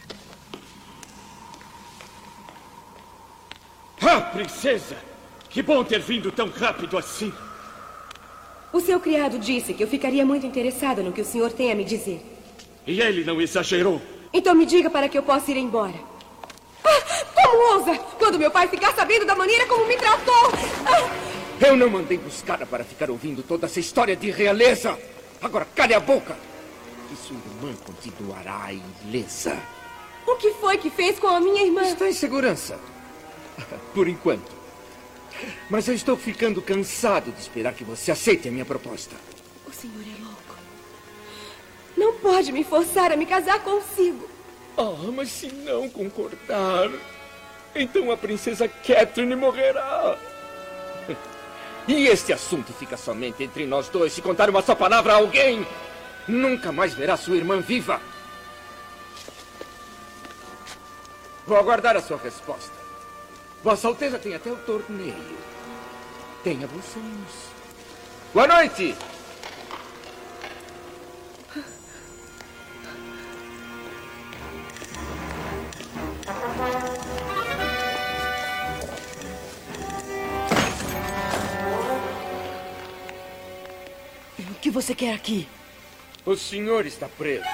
Ah, princesa! Que bom ter vindo tão rápido assim. O seu criado disse que eu ficaria muito interessada no que o senhor tem a me dizer. E ele não exagerou? Então me diga para que eu possa ir embora. Como ousa? Quando meu pai ficar sabendo da maneira como me tratou... Eu não mandei buscá-la para ficar ouvindo toda essa história de realeza. Agora cale a boca. E sua irmã continuará ilesa. O que foi que fez com a minha irmã? Está em segurança. Por enquanto. Mas eu estou ficando cansado de esperar que você aceite a minha proposta. O senhor é louco. Não pode me forçar a me casar consigo. Ah, mas se não concordar, então a princesa Catherine morrerá. E este assunto fica somente entre nós dois. Se contar uma só palavra a alguém, nunca mais verá sua irmã viva. Vou aguardar a sua resposta. Vossa Alteza tem até o torneio. Tenha bons sonhos. Boa noite! O que você quer aqui? O senhor está preso.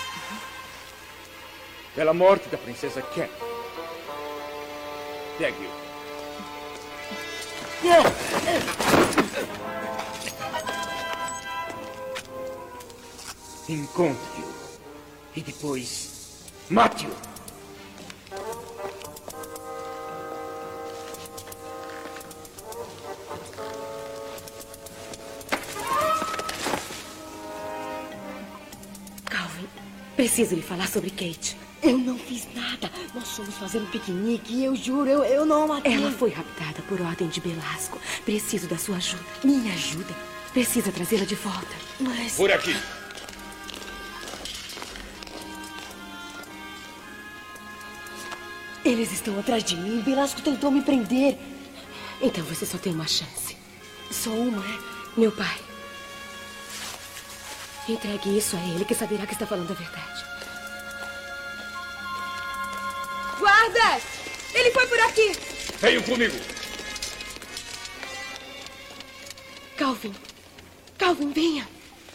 Pela morte da princesa Catherine. Pegue-o. Encontre-o. E depois, mate-o. Calvin, preciso lhe falar sobre Kate. Eu não fiz nada. Nós fomos fazer um piquenique e eu juro, eu não a matei. Ela foi raptada por ordem de Belasco. Preciso da sua ajuda. Minha ajuda? Precisa trazê-la de volta. Mas... Por aqui. Eles estão atrás de mim. Belasco tentou me prender. Então você só tem uma chance. Só uma, é? Meu pai. Entregue isso a ele, que saberá que está falando a verdade. Guarda! Ele foi por aqui! Venham comigo! Calvin! Calvin, venha!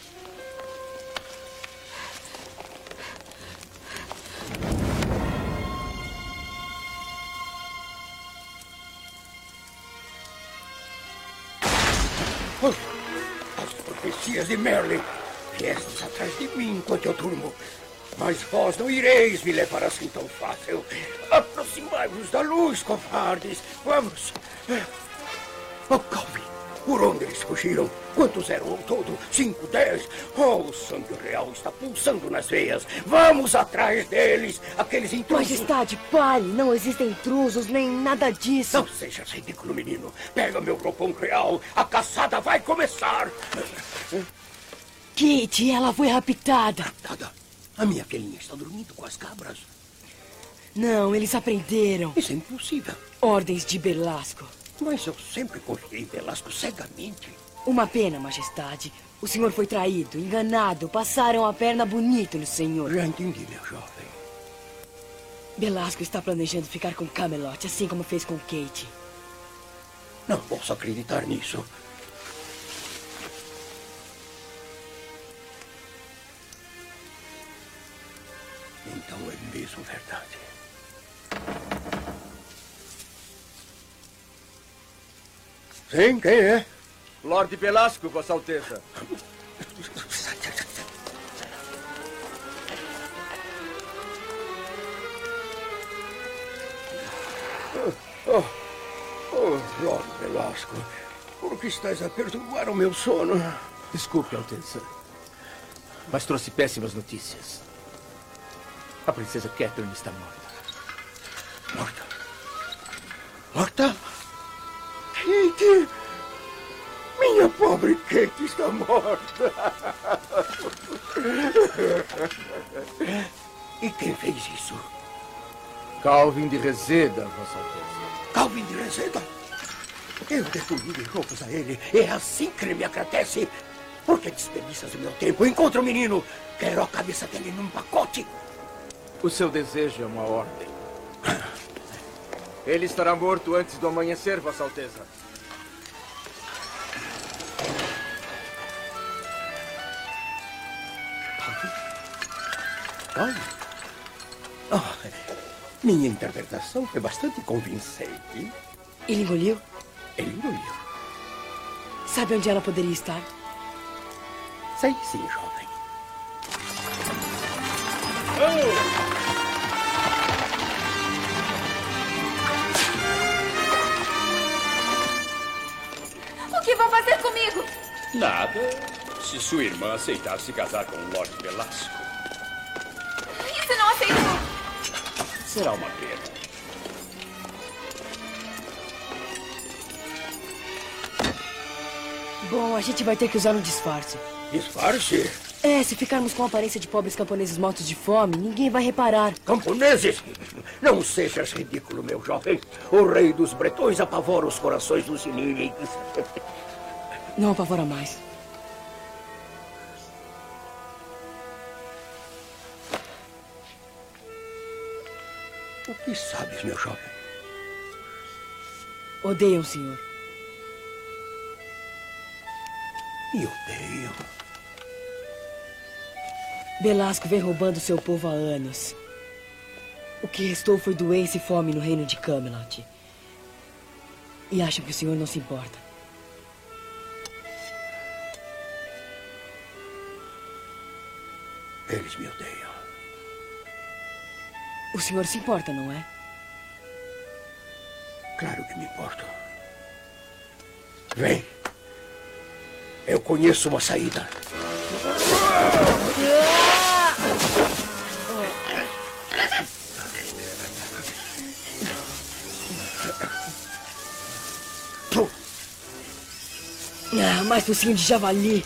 As profecias de Merlin. Viestes atrás de mim enquanto eu durmo. Mas vós não ireis me levar assim tão fácil. Aproximai-vos da luz, covardes. Vamos. Oh, Calvin, por onde eles fugiram? Quantos eram ao todo? 5, 10? Oh, o sangue real está pulsando nas veias. Vamos atrás deles, aqueles intrusos. Majestade, pare. Não existem intrusos, nem nada disso. Não sejas ridículo, menino. Pega meu roupão real. A caçada vai começar. Kate, ela foi raptada. Raptada? A minha filhinha está dormindo com as cabras. Não, eles aprenderam. Isso é impossível. Ordens de Belasco. Mas eu sempre confiei em Belasco cegamente. Uma pena, Majestade. O senhor foi traído, enganado. Passaram a perna bonito no senhor. Já entendi, meu jovem. Belasco está planejando ficar com Camelot, assim como fez com Kate. Não posso acreditar nisso. Então é mesmo verdade. Sim, quem é? Lorde Belasco, Vossa Alteza. Lorde Belasco, por que estás a perturbar o meu sono? Desculpe, Alteza. Mas trouxe péssimas notícias. A princesa Catherine está morta. Morta? Morta? Kate! Minha pobre Kate está morta! E quem fez isso? Calvin de Reseda, Vossa Alteza. Calvin de Reseda? Eu devo ir roupas a ele. É assim que ele me agradece. Por que desperdiças o meu tempo? Encontra o menino. Quero a cabeça dele num pacote. O seu desejo é uma ordem. Ele estará morto antes do amanhecer, Vossa Alteza. Calvin? Oh, minha interpretação foi bastante convincente. Ele engoliu? Ele engoliu. Sabe onde ela poderia estar? Sei sim, jovem. O que vão fazer comigo? Nada, se sua irmã aceitar se casar com o Lorde Belasco. E se não aceitou? Será uma pena. Bom, a gente vai ter que usar um disfarce. Disfarce? É, se ficarmos com a aparência de pobres camponeses mortos de fome, ninguém vai reparar. Camponeses? Não sejas ridículo, meu jovem. O rei dos bretões apavora os corações dos inimigos. Não apavora mais. O que sabes, meu jovem? Odeiam o senhor. Me odeiam. Belasco vem roubando seu povo há anos. O que restou foi doença e fome no reino de Camelot. E acham que o senhor não se importa. Eles me odeiam. O senhor se importa, não é? Claro que me importo. Vem. Eu conheço uma saída. Mais focinho de javali.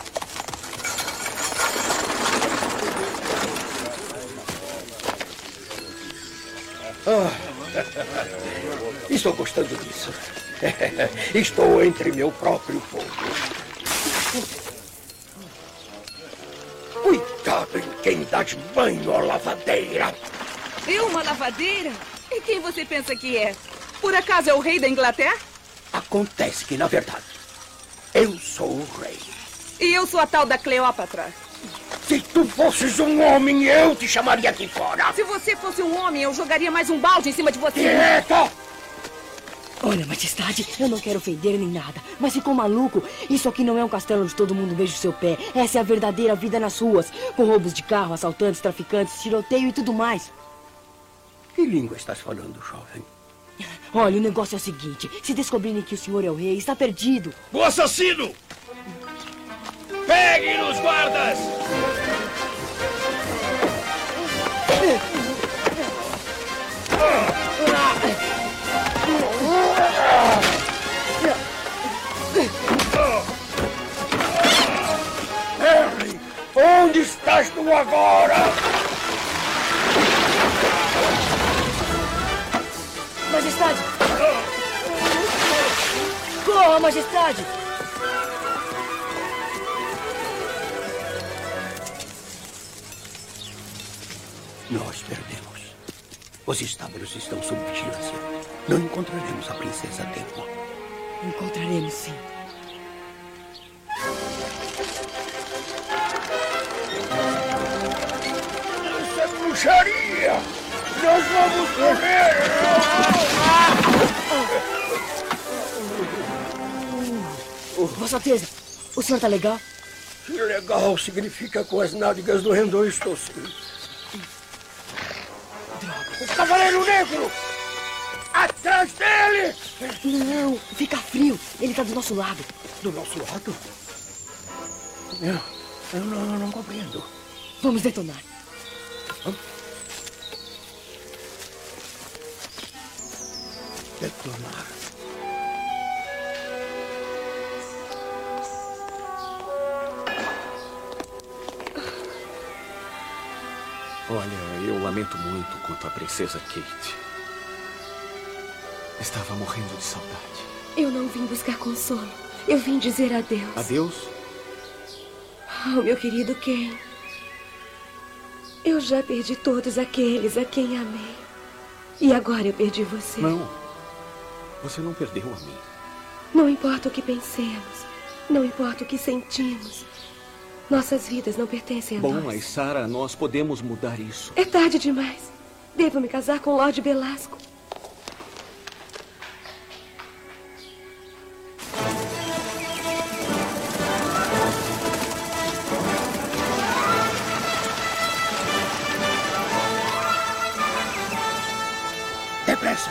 Estou gostando disso. Estou entre meu próprio povo. Cuidado em quem dá de banho à lavadeira. Eu, uma lavadeira? E quem você pensa que é? Por acaso é o rei da Inglaterra? Acontece que, na verdade, eu sou o rei. E eu sou a tal da Cleópatra. Se tu fosses um homem, eu te chamaria aqui fora. Se você fosse um homem, eu jogaria mais um balde em cima de você. Quieto! Olha, majestade, eu não quero ofender nem nada, mas ficou maluco? Isso aqui não é um castelo onde todo mundo beija o seu pé. Essa é a verdadeira vida nas ruas, com roubos de carro, assaltantes, traficantes, tiroteio e tudo mais. Que língua estás falando, jovem? Olha, o negócio é o seguinte, se descobrirem que o senhor é o rei, está perdido. O assassino! Peguem os guardas! Harry, onde estás tu agora? Majestade! Corra, majestade! Nós perdemos. Os estábulos estão sob vigilância. Não encontraremos a princesa a tempo. Encontraremos, sim. Isso é bruxaria! Nós vamos morrer! Vossa Alteza, o senhor tá legal? Que legal significa com as nádegas do Rendor estou sim. O Cavaleiro Negro! Atrás dele! Não, fica frio. Ele tá do nosso lado. Do nosso lado? Eu não compreendo. Vamos detonar. Detonar. Olha, eu lamento muito quanto à princesa Kate. Estava morrendo de saudade. Eu não vim buscar consolo. Eu vim dizer adeus. Adeus? Oh, meu querido Ken. Eu já perdi todos aqueles a quem amei. E agora eu perdi você. Não. Você não perdeu a mim. Não importa o que pensemos. Não importa o que sentimos. Nossas vidas não pertencem a nós. Bom, mas Sarah, nós podemos mudar isso. É tarde demais. Devo me casar com o Lord Belasco. Depressa!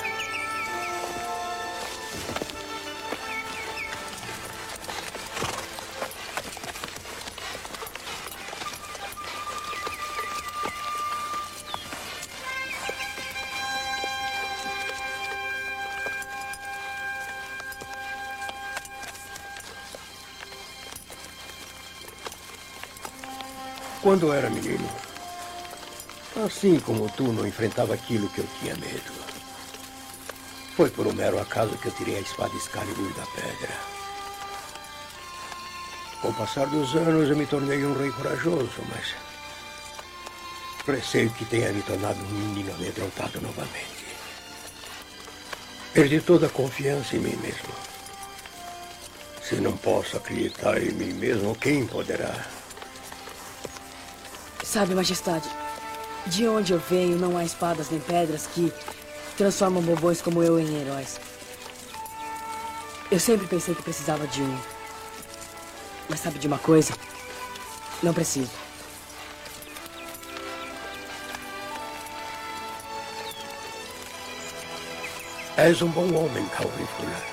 Quando era menino, assim como tu, não enfrentava aquilo que eu tinha medo. Foi por um mero acaso que eu tirei a espada Excalibur da pedra. Com o passar dos anos, eu me tornei um rei corajoso, mas receio que tenha me tornado um menino amedrontado novamente. Perdi toda a confiança em mim mesmo. Se não posso acreditar em mim mesmo, quem poderá? Sabe, majestade, de onde eu venho não há espadas nem pedras que transformam bobões como eu em heróis. Eu sempre pensei que precisava de um. Mas sabe de uma coisa? Não preciso. És um bom homem, Calvin Fuller.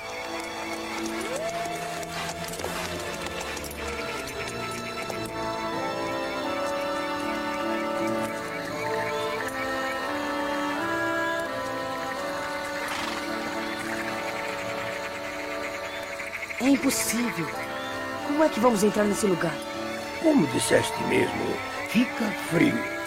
É impossível. Como é que vamos entrar nesse lugar? Como disseste mesmo, fica frio.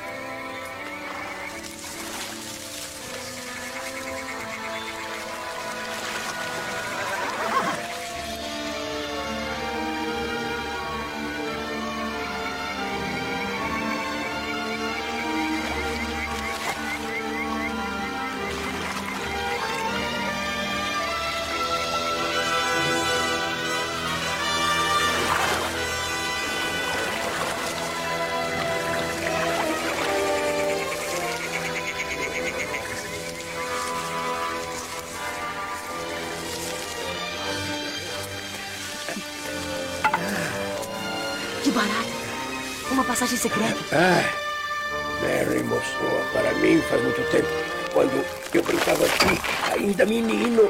Que barato. Uma passagem secreta. Mary mostrou para mim faz muito tempo, quando eu brincava aqui, ainda menino.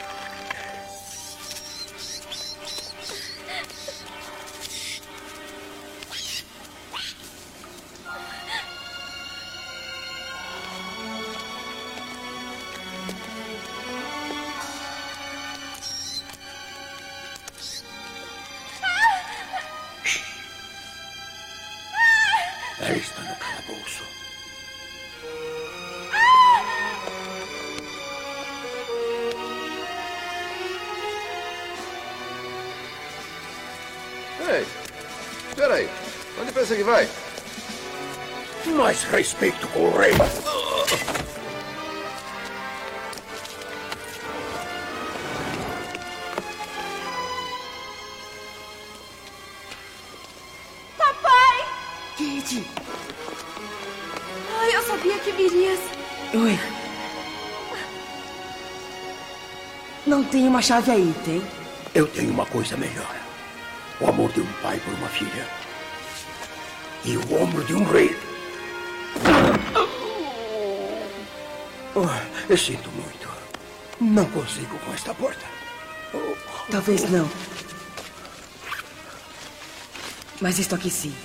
Ela está no calabouço. Ei, espera aí. Onde pensa que vai? Mais respeito com o rei. Papai! Kate! Ai, eu sabia que virias. Oi. Não tem uma chave aí, tem? Eu tenho uma coisa melhor. O amor de um pai por uma filha. E o ombro de um rei. Eu sinto muito. Não consigo com esta porta. Talvez não. Mas estou aqui sim.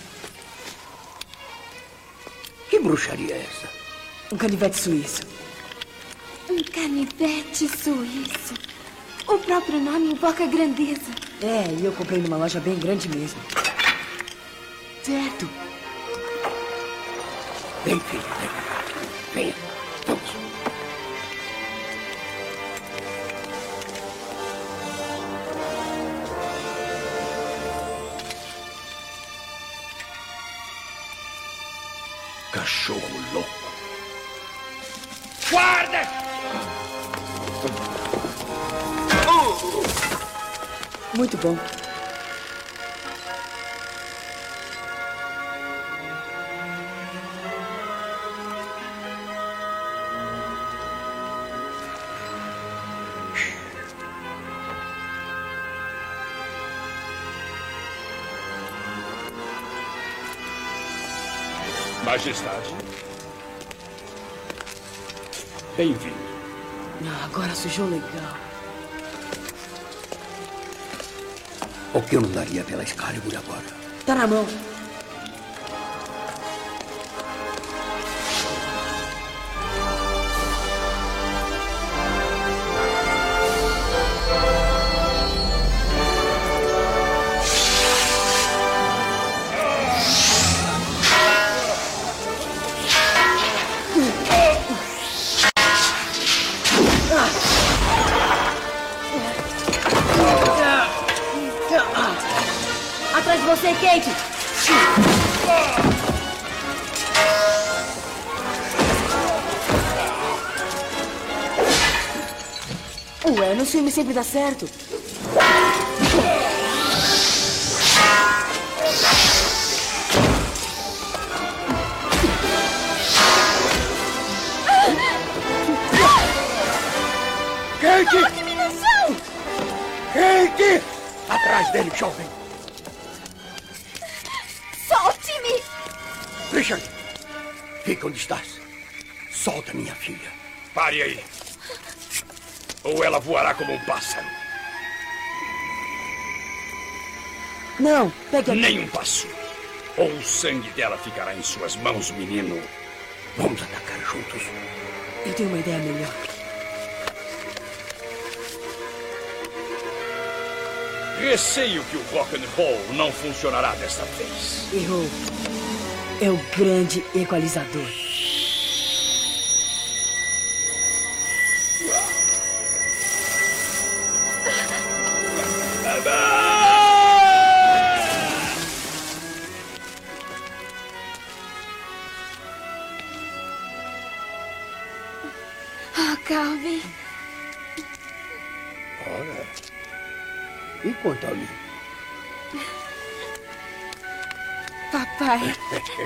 Que bruxaria é essa? Um canivete suíço. Um canivete suíço. O próprio nome invoca grandeza. É, e eu comprei numa loja bem grande mesmo. Certo. Vem, filho, vem. Venha, vamos. Cachorro louco. Guarda! Muito bom. Majestade. Bem-vindo. Agora sujou legal. O que eu não daria pela Excalibur agora? Tá na mão. Atrás de você, Kate! Ué, no filme sempre dá certo. Kate! Que me deixou! Kate! Atrás dele, jovem. Solte-me! Richard, fica onde estás. Solta minha filha. Pare aí. ou ela voará como um pássaro. Não, pegue aqui. Nem um passo. Ou o sangue dela ficará em suas mãos, menino. Vamos atacar juntos. Eu tenho uma ideia melhor. Receio que o rock and roll não funcionará desta vez. Errou. É o grande equalizador. Calvin. Ora. E quanto a mim? Papai.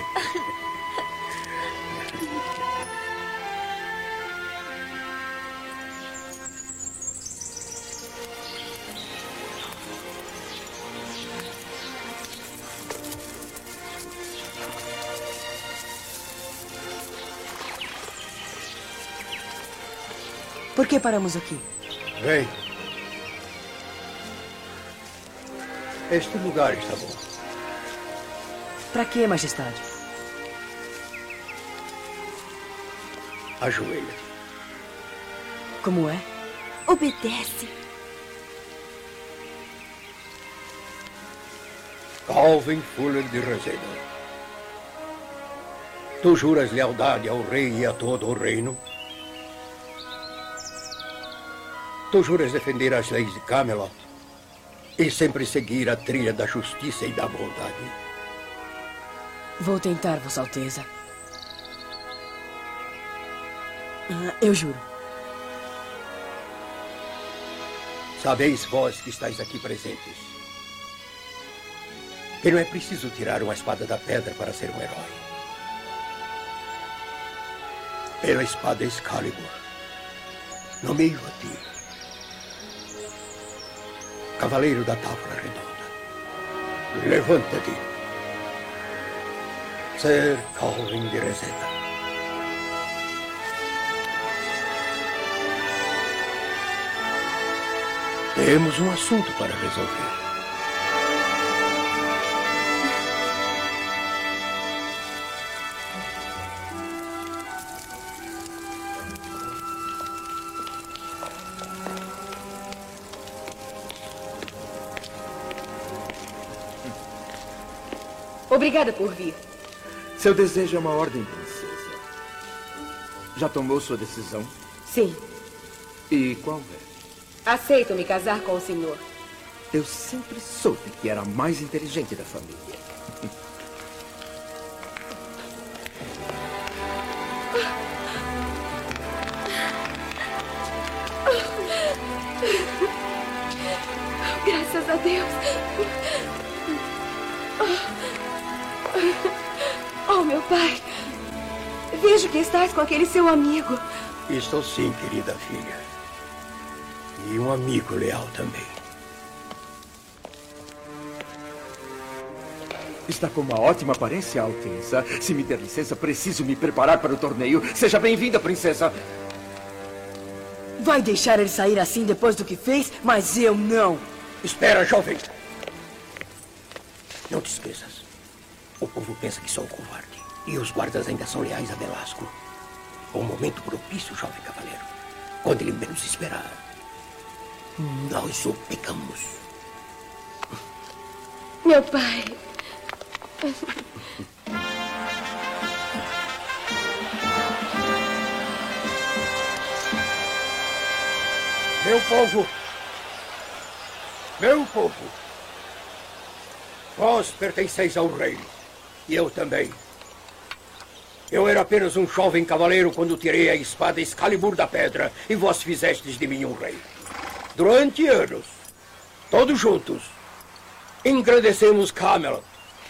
Por que paramos aqui? Vem. Este lugar está bom. Para quê, majestade? Ajoelha. Como é? Obedece. Calvin Fuller de Reseda. Tu juras lealdade ao rei e a todo o reino? Tu juras defender as leis de Camelot e sempre seguir a trilha da justiça e da bondade? Vou tentar, Vossa Alteza. Eu juro. Sabeis vós que estáis aqui presentes que não é preciso tirar uma espada da pedra para ser um herói. Pela espada Excalibur, nomeio a ti Cavaleiro da Távola Redonda. Levanta-te. Ser Calvin de Reseda. Temos um assunto para resolver. Obrigada por vir. Seu desejo é uma ordem, princesa. Já tomou sua decisão? Sim. E qual é? Aceito me casar com o senhor. Eu sempre soube que era a mais inteligente da família. Graças a Deus. Oh, meu pai. Vejo que estás com aquele seu amigo. Estou sim, querida filha. E um amigo leal também. Está com uma ótima aparência, Alteza. Se me der licença, preciso me preparar para o torneio. Seja bem-vinda, princesa. Vai deixar ele sair assim depois do que fez? Mas eu não. Espera, jovem. Não te esqueças. O povo pensa que sou um covarde. E os guardas ainda são leais a Belasco. O momento propício, jovem cavaleiro. Quando ele menos esperar, nós o pegamos. Meu pai. Meu povo. Meu povo. Vós pertenceis ao rei. E eu também. Eu era apenas um jovem cavaleiro quando tirei a espada Excalibur da pedra e vós fizestes de mim um rei. Durante anos, todos juntos, engrandecemos Camelot.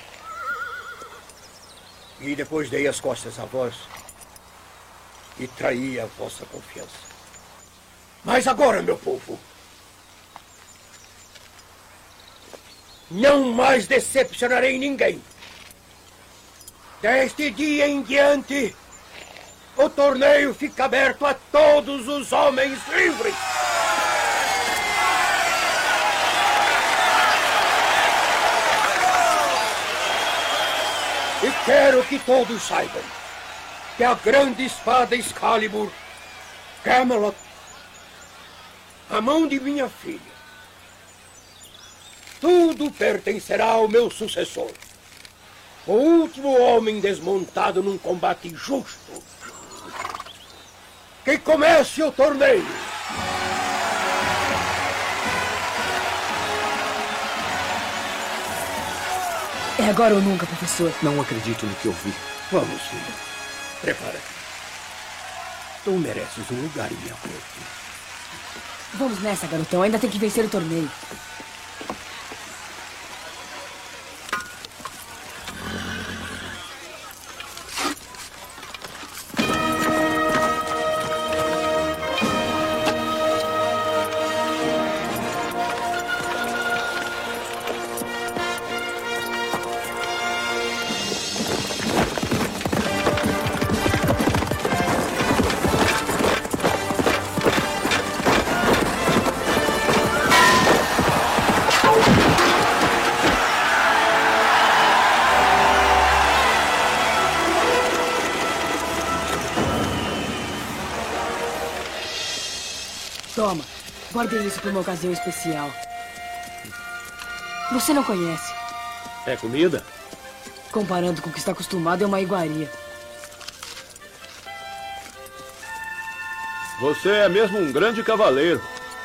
E depois dei as costas a vós e traí a vossa confiança. Mas agora, meu povo, não mais decepcionarei ninguém. Deste dia em diante, o torneio fica aberto a todos os homens livres. Quero que todos saibam que a grande espada Excalibur, Camelot, a mão de minha filha, tudo pertencerá ao meu sucessor, o último homem desmontado num combate justo. Que comece o torneio! É agora ou nunca, professor. Não acredito no que ouvi. Vamos, filha. Prepara-te. Tu mereces um lugar em minha corte. Vamos nessa, garotão. Ainda tem que vencer o torneio. Toma, guardei isso para uma ocasião especial. Você não conhece. É comida? Comparando com o que está acostumado, é uma iguaria. Você é mesmo um grande cavaleiro.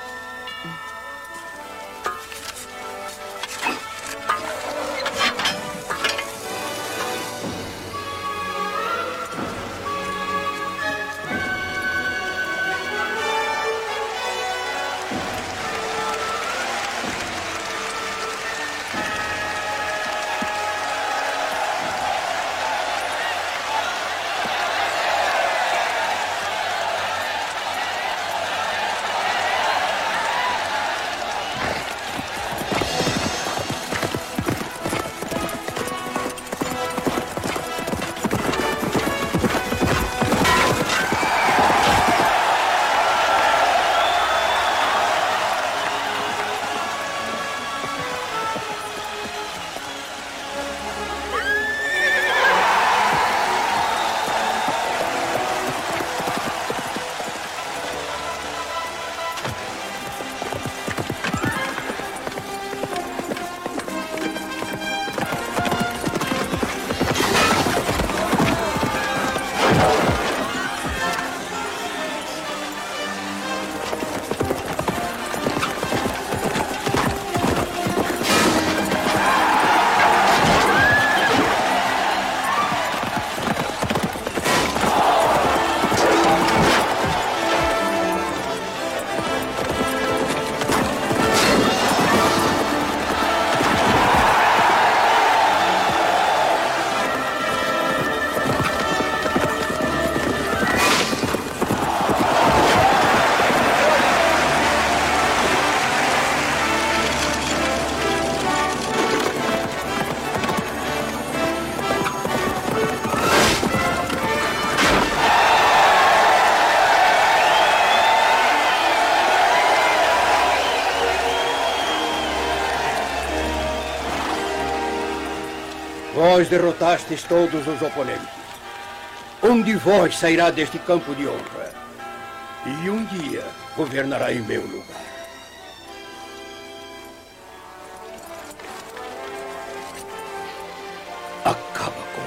Vós derrotastes todos os oponentes. Um de vós sairá deste campo de honra. E um dia governará em meu lugar. Acaba com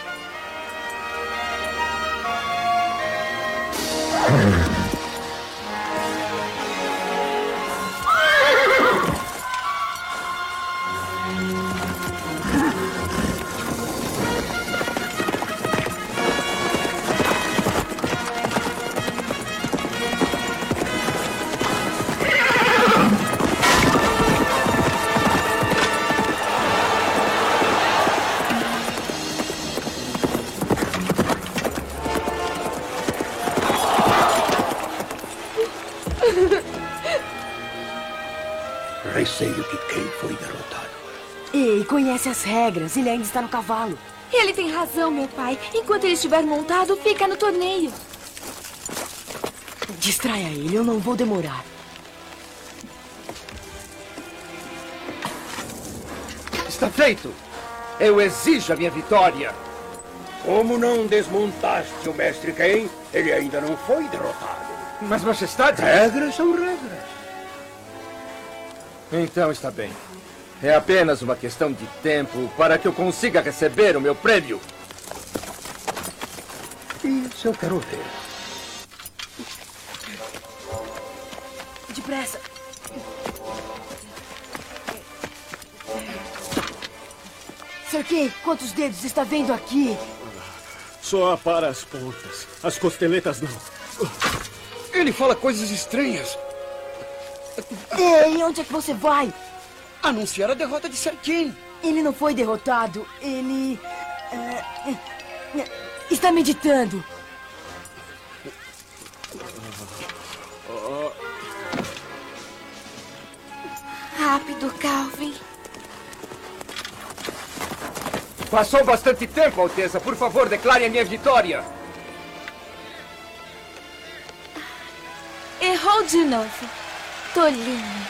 ele. Receio que quem foi derrotado. Ei, conhece as regras. Ele ainda está no cavalo. Ele tem razão, meu pai. Enquanto ele estiver montado, fica no torneio. Distraia ele, eu não vou demorar. Está feito. Eu exijo a minha vitória. Como não desmontaste o mestre Ken, ele ainda não foi derrotado. Mas, majestade... Regras são regras. Então está bem. É apenas uma questão de tempo para que eu consiga receber o meu prêmio. Isso eu quero ver. Depressa. Sir Ken, quantos dedos está vendo aqui? Só para as pontas. As costeletas não. Ele fala coisas estranhas. Ei, onde é que você vai? Anunciar a derrota de Sir Ken. Ele não foi derrotado. Ele... está meditando. Rápido, Calvin. Passou bastante tempo, Alteza. Por favor, declare a minha vitória. Errou de novo. Tolinho.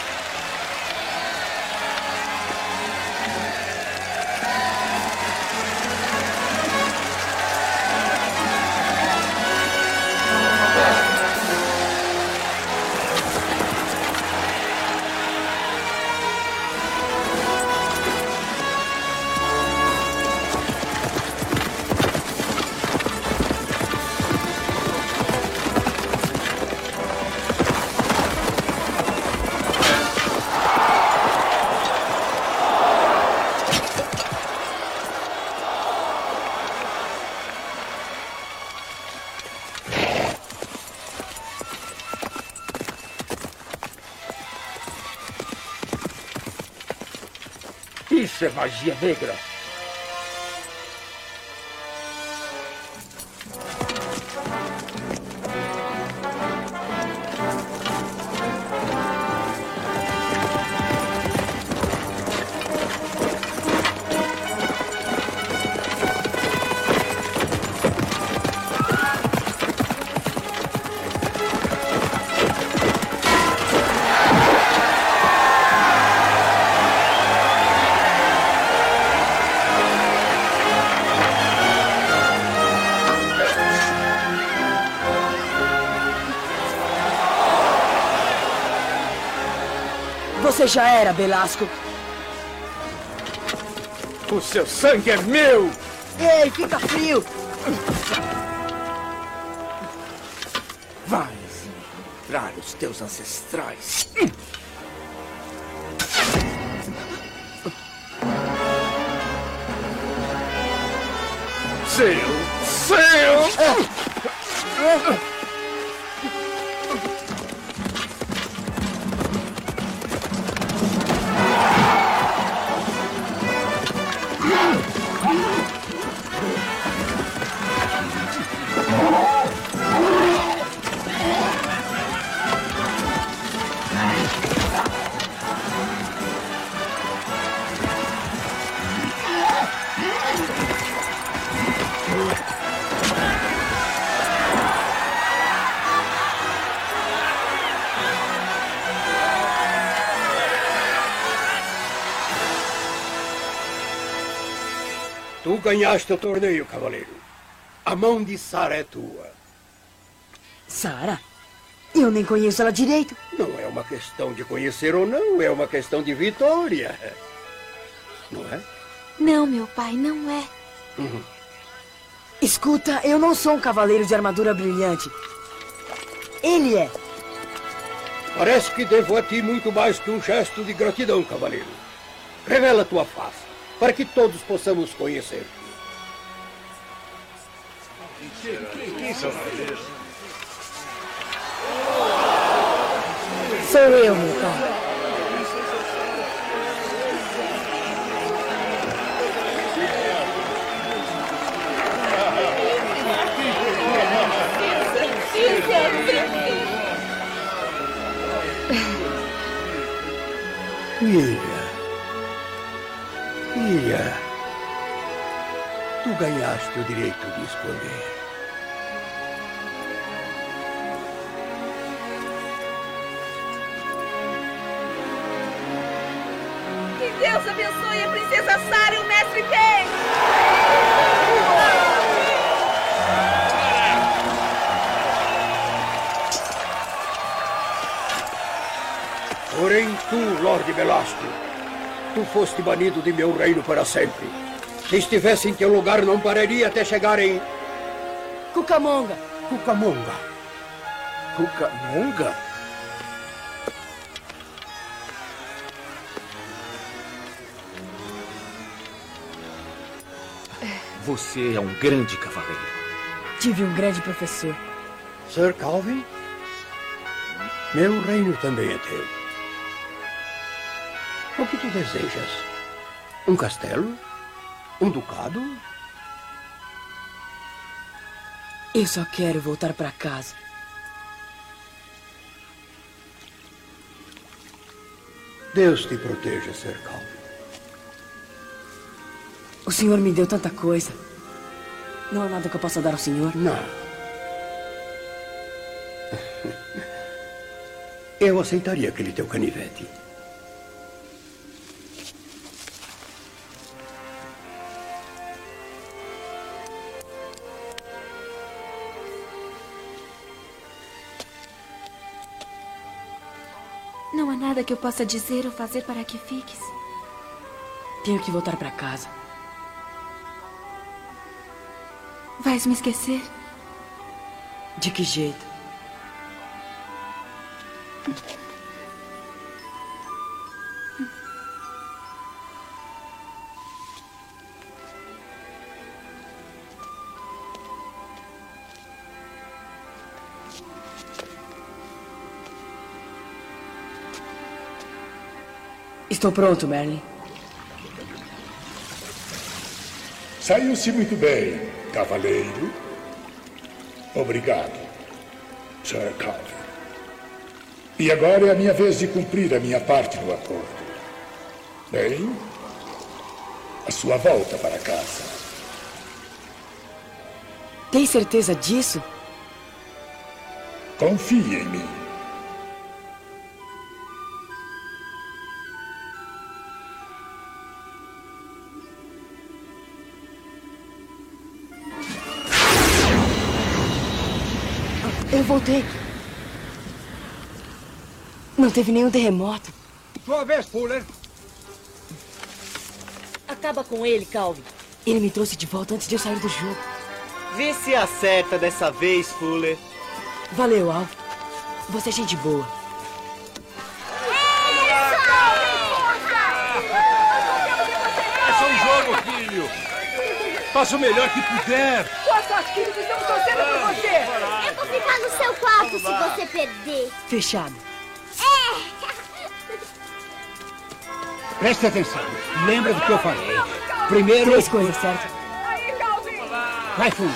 Isso é magia negra. Você já era, Belasco. O seu sangue é meu! Ei, fica frio! Vais encontrar os teus ancestrais. Seu! Tu ganhaste o torneio, cavaleiro. A mão de Sara é tua. Sara? Eu nem conheço ela direito. Não é uma questão de conhecer ou não, é uma questão de vitória. Não é? Não, meu pai, não é. Escuta, eu não sou um cavaleiro de armadura brilhante. Ele é. Parece que devo a ti muito mais que um gesto de gratidão, cavaleiro. Revela tua face, para que todos possamos conhecer. Sou eu, meu pai. Ilha, tu ganhaste o direito de escolher. Que Deus abençoe a princesa Sara e o mestre Ken! Porém tu, Lorde Belasco, tu foste banido de meu reino para sempre. Se estivesse em teu lugar, não pararia até chegar em... Cucamonga. Cucamonga. Cucamonga? Você é um grande cavaleiro. Tive um grande professor. Sir Calvin, meu reino também é teu. O que tu desejas? Um castelo? Um ducado? Eu só quero voltar para casa. Deus te proteja, Sir Calvin. O senhor me deu tanta coisa. Não há nada que eu possa dar ao senhor? Não. Eu aceitaria aquele teu canivete. Não há nada que eu possa dizer ou fazer para que fiques. Tenho que voltar para casa. Vais me esquecer? De que jeito? Estou pronto, Merlin. Saiu-se muito bem, cavaleiro. Obrigado, Sir Calvin. E agora é a minha vez de cumprir a minha parte no acordo. Bem, a sua volta para casa. Tem certeza disso? Confie em mim. Eu voltei. Não teve nenhum terremoto. Sua vez, Fuller. Acaba com ele, Calvin. Ele me trouxe de volta antes de eu sair do jogo. Vê se acerta dessa vez, Fuller. Valeu, Alvo. Você é gente boa. É só um jogo, filho. Faça o melhor que puder. Boa sorte, querido. Estamos torcendo por você. Eu vou ficar no seu quarto se você perder. Fechado. Preste atenção. Lembra do que eu falei. Primeiro... 3 coisas, certo? Aí, Calvin. Vai fundo.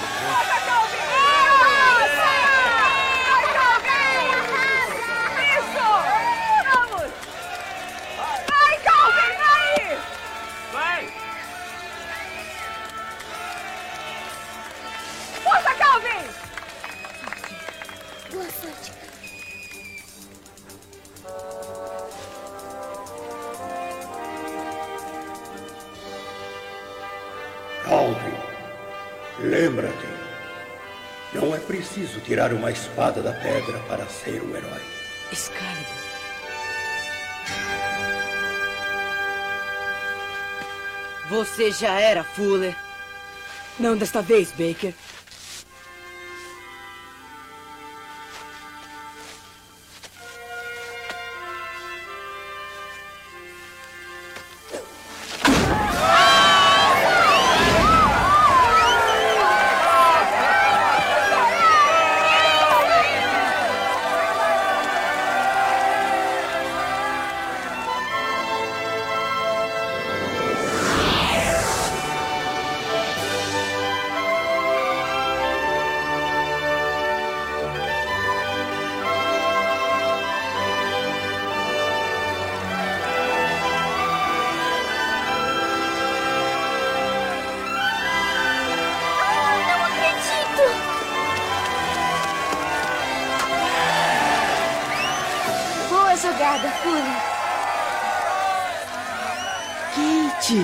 Calvin, lembra-te. Não é preciso tirar uma espada da pedra para ser um herói. Excalibur. Você já era, Fuller. Não desta vez, Baker. Jogada, Fuller. Kate.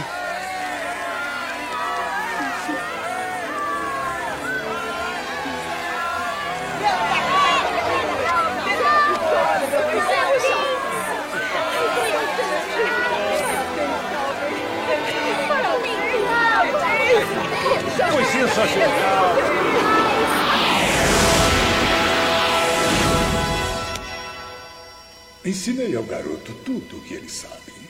Ensinei ao garoto tudo o que ele sabe.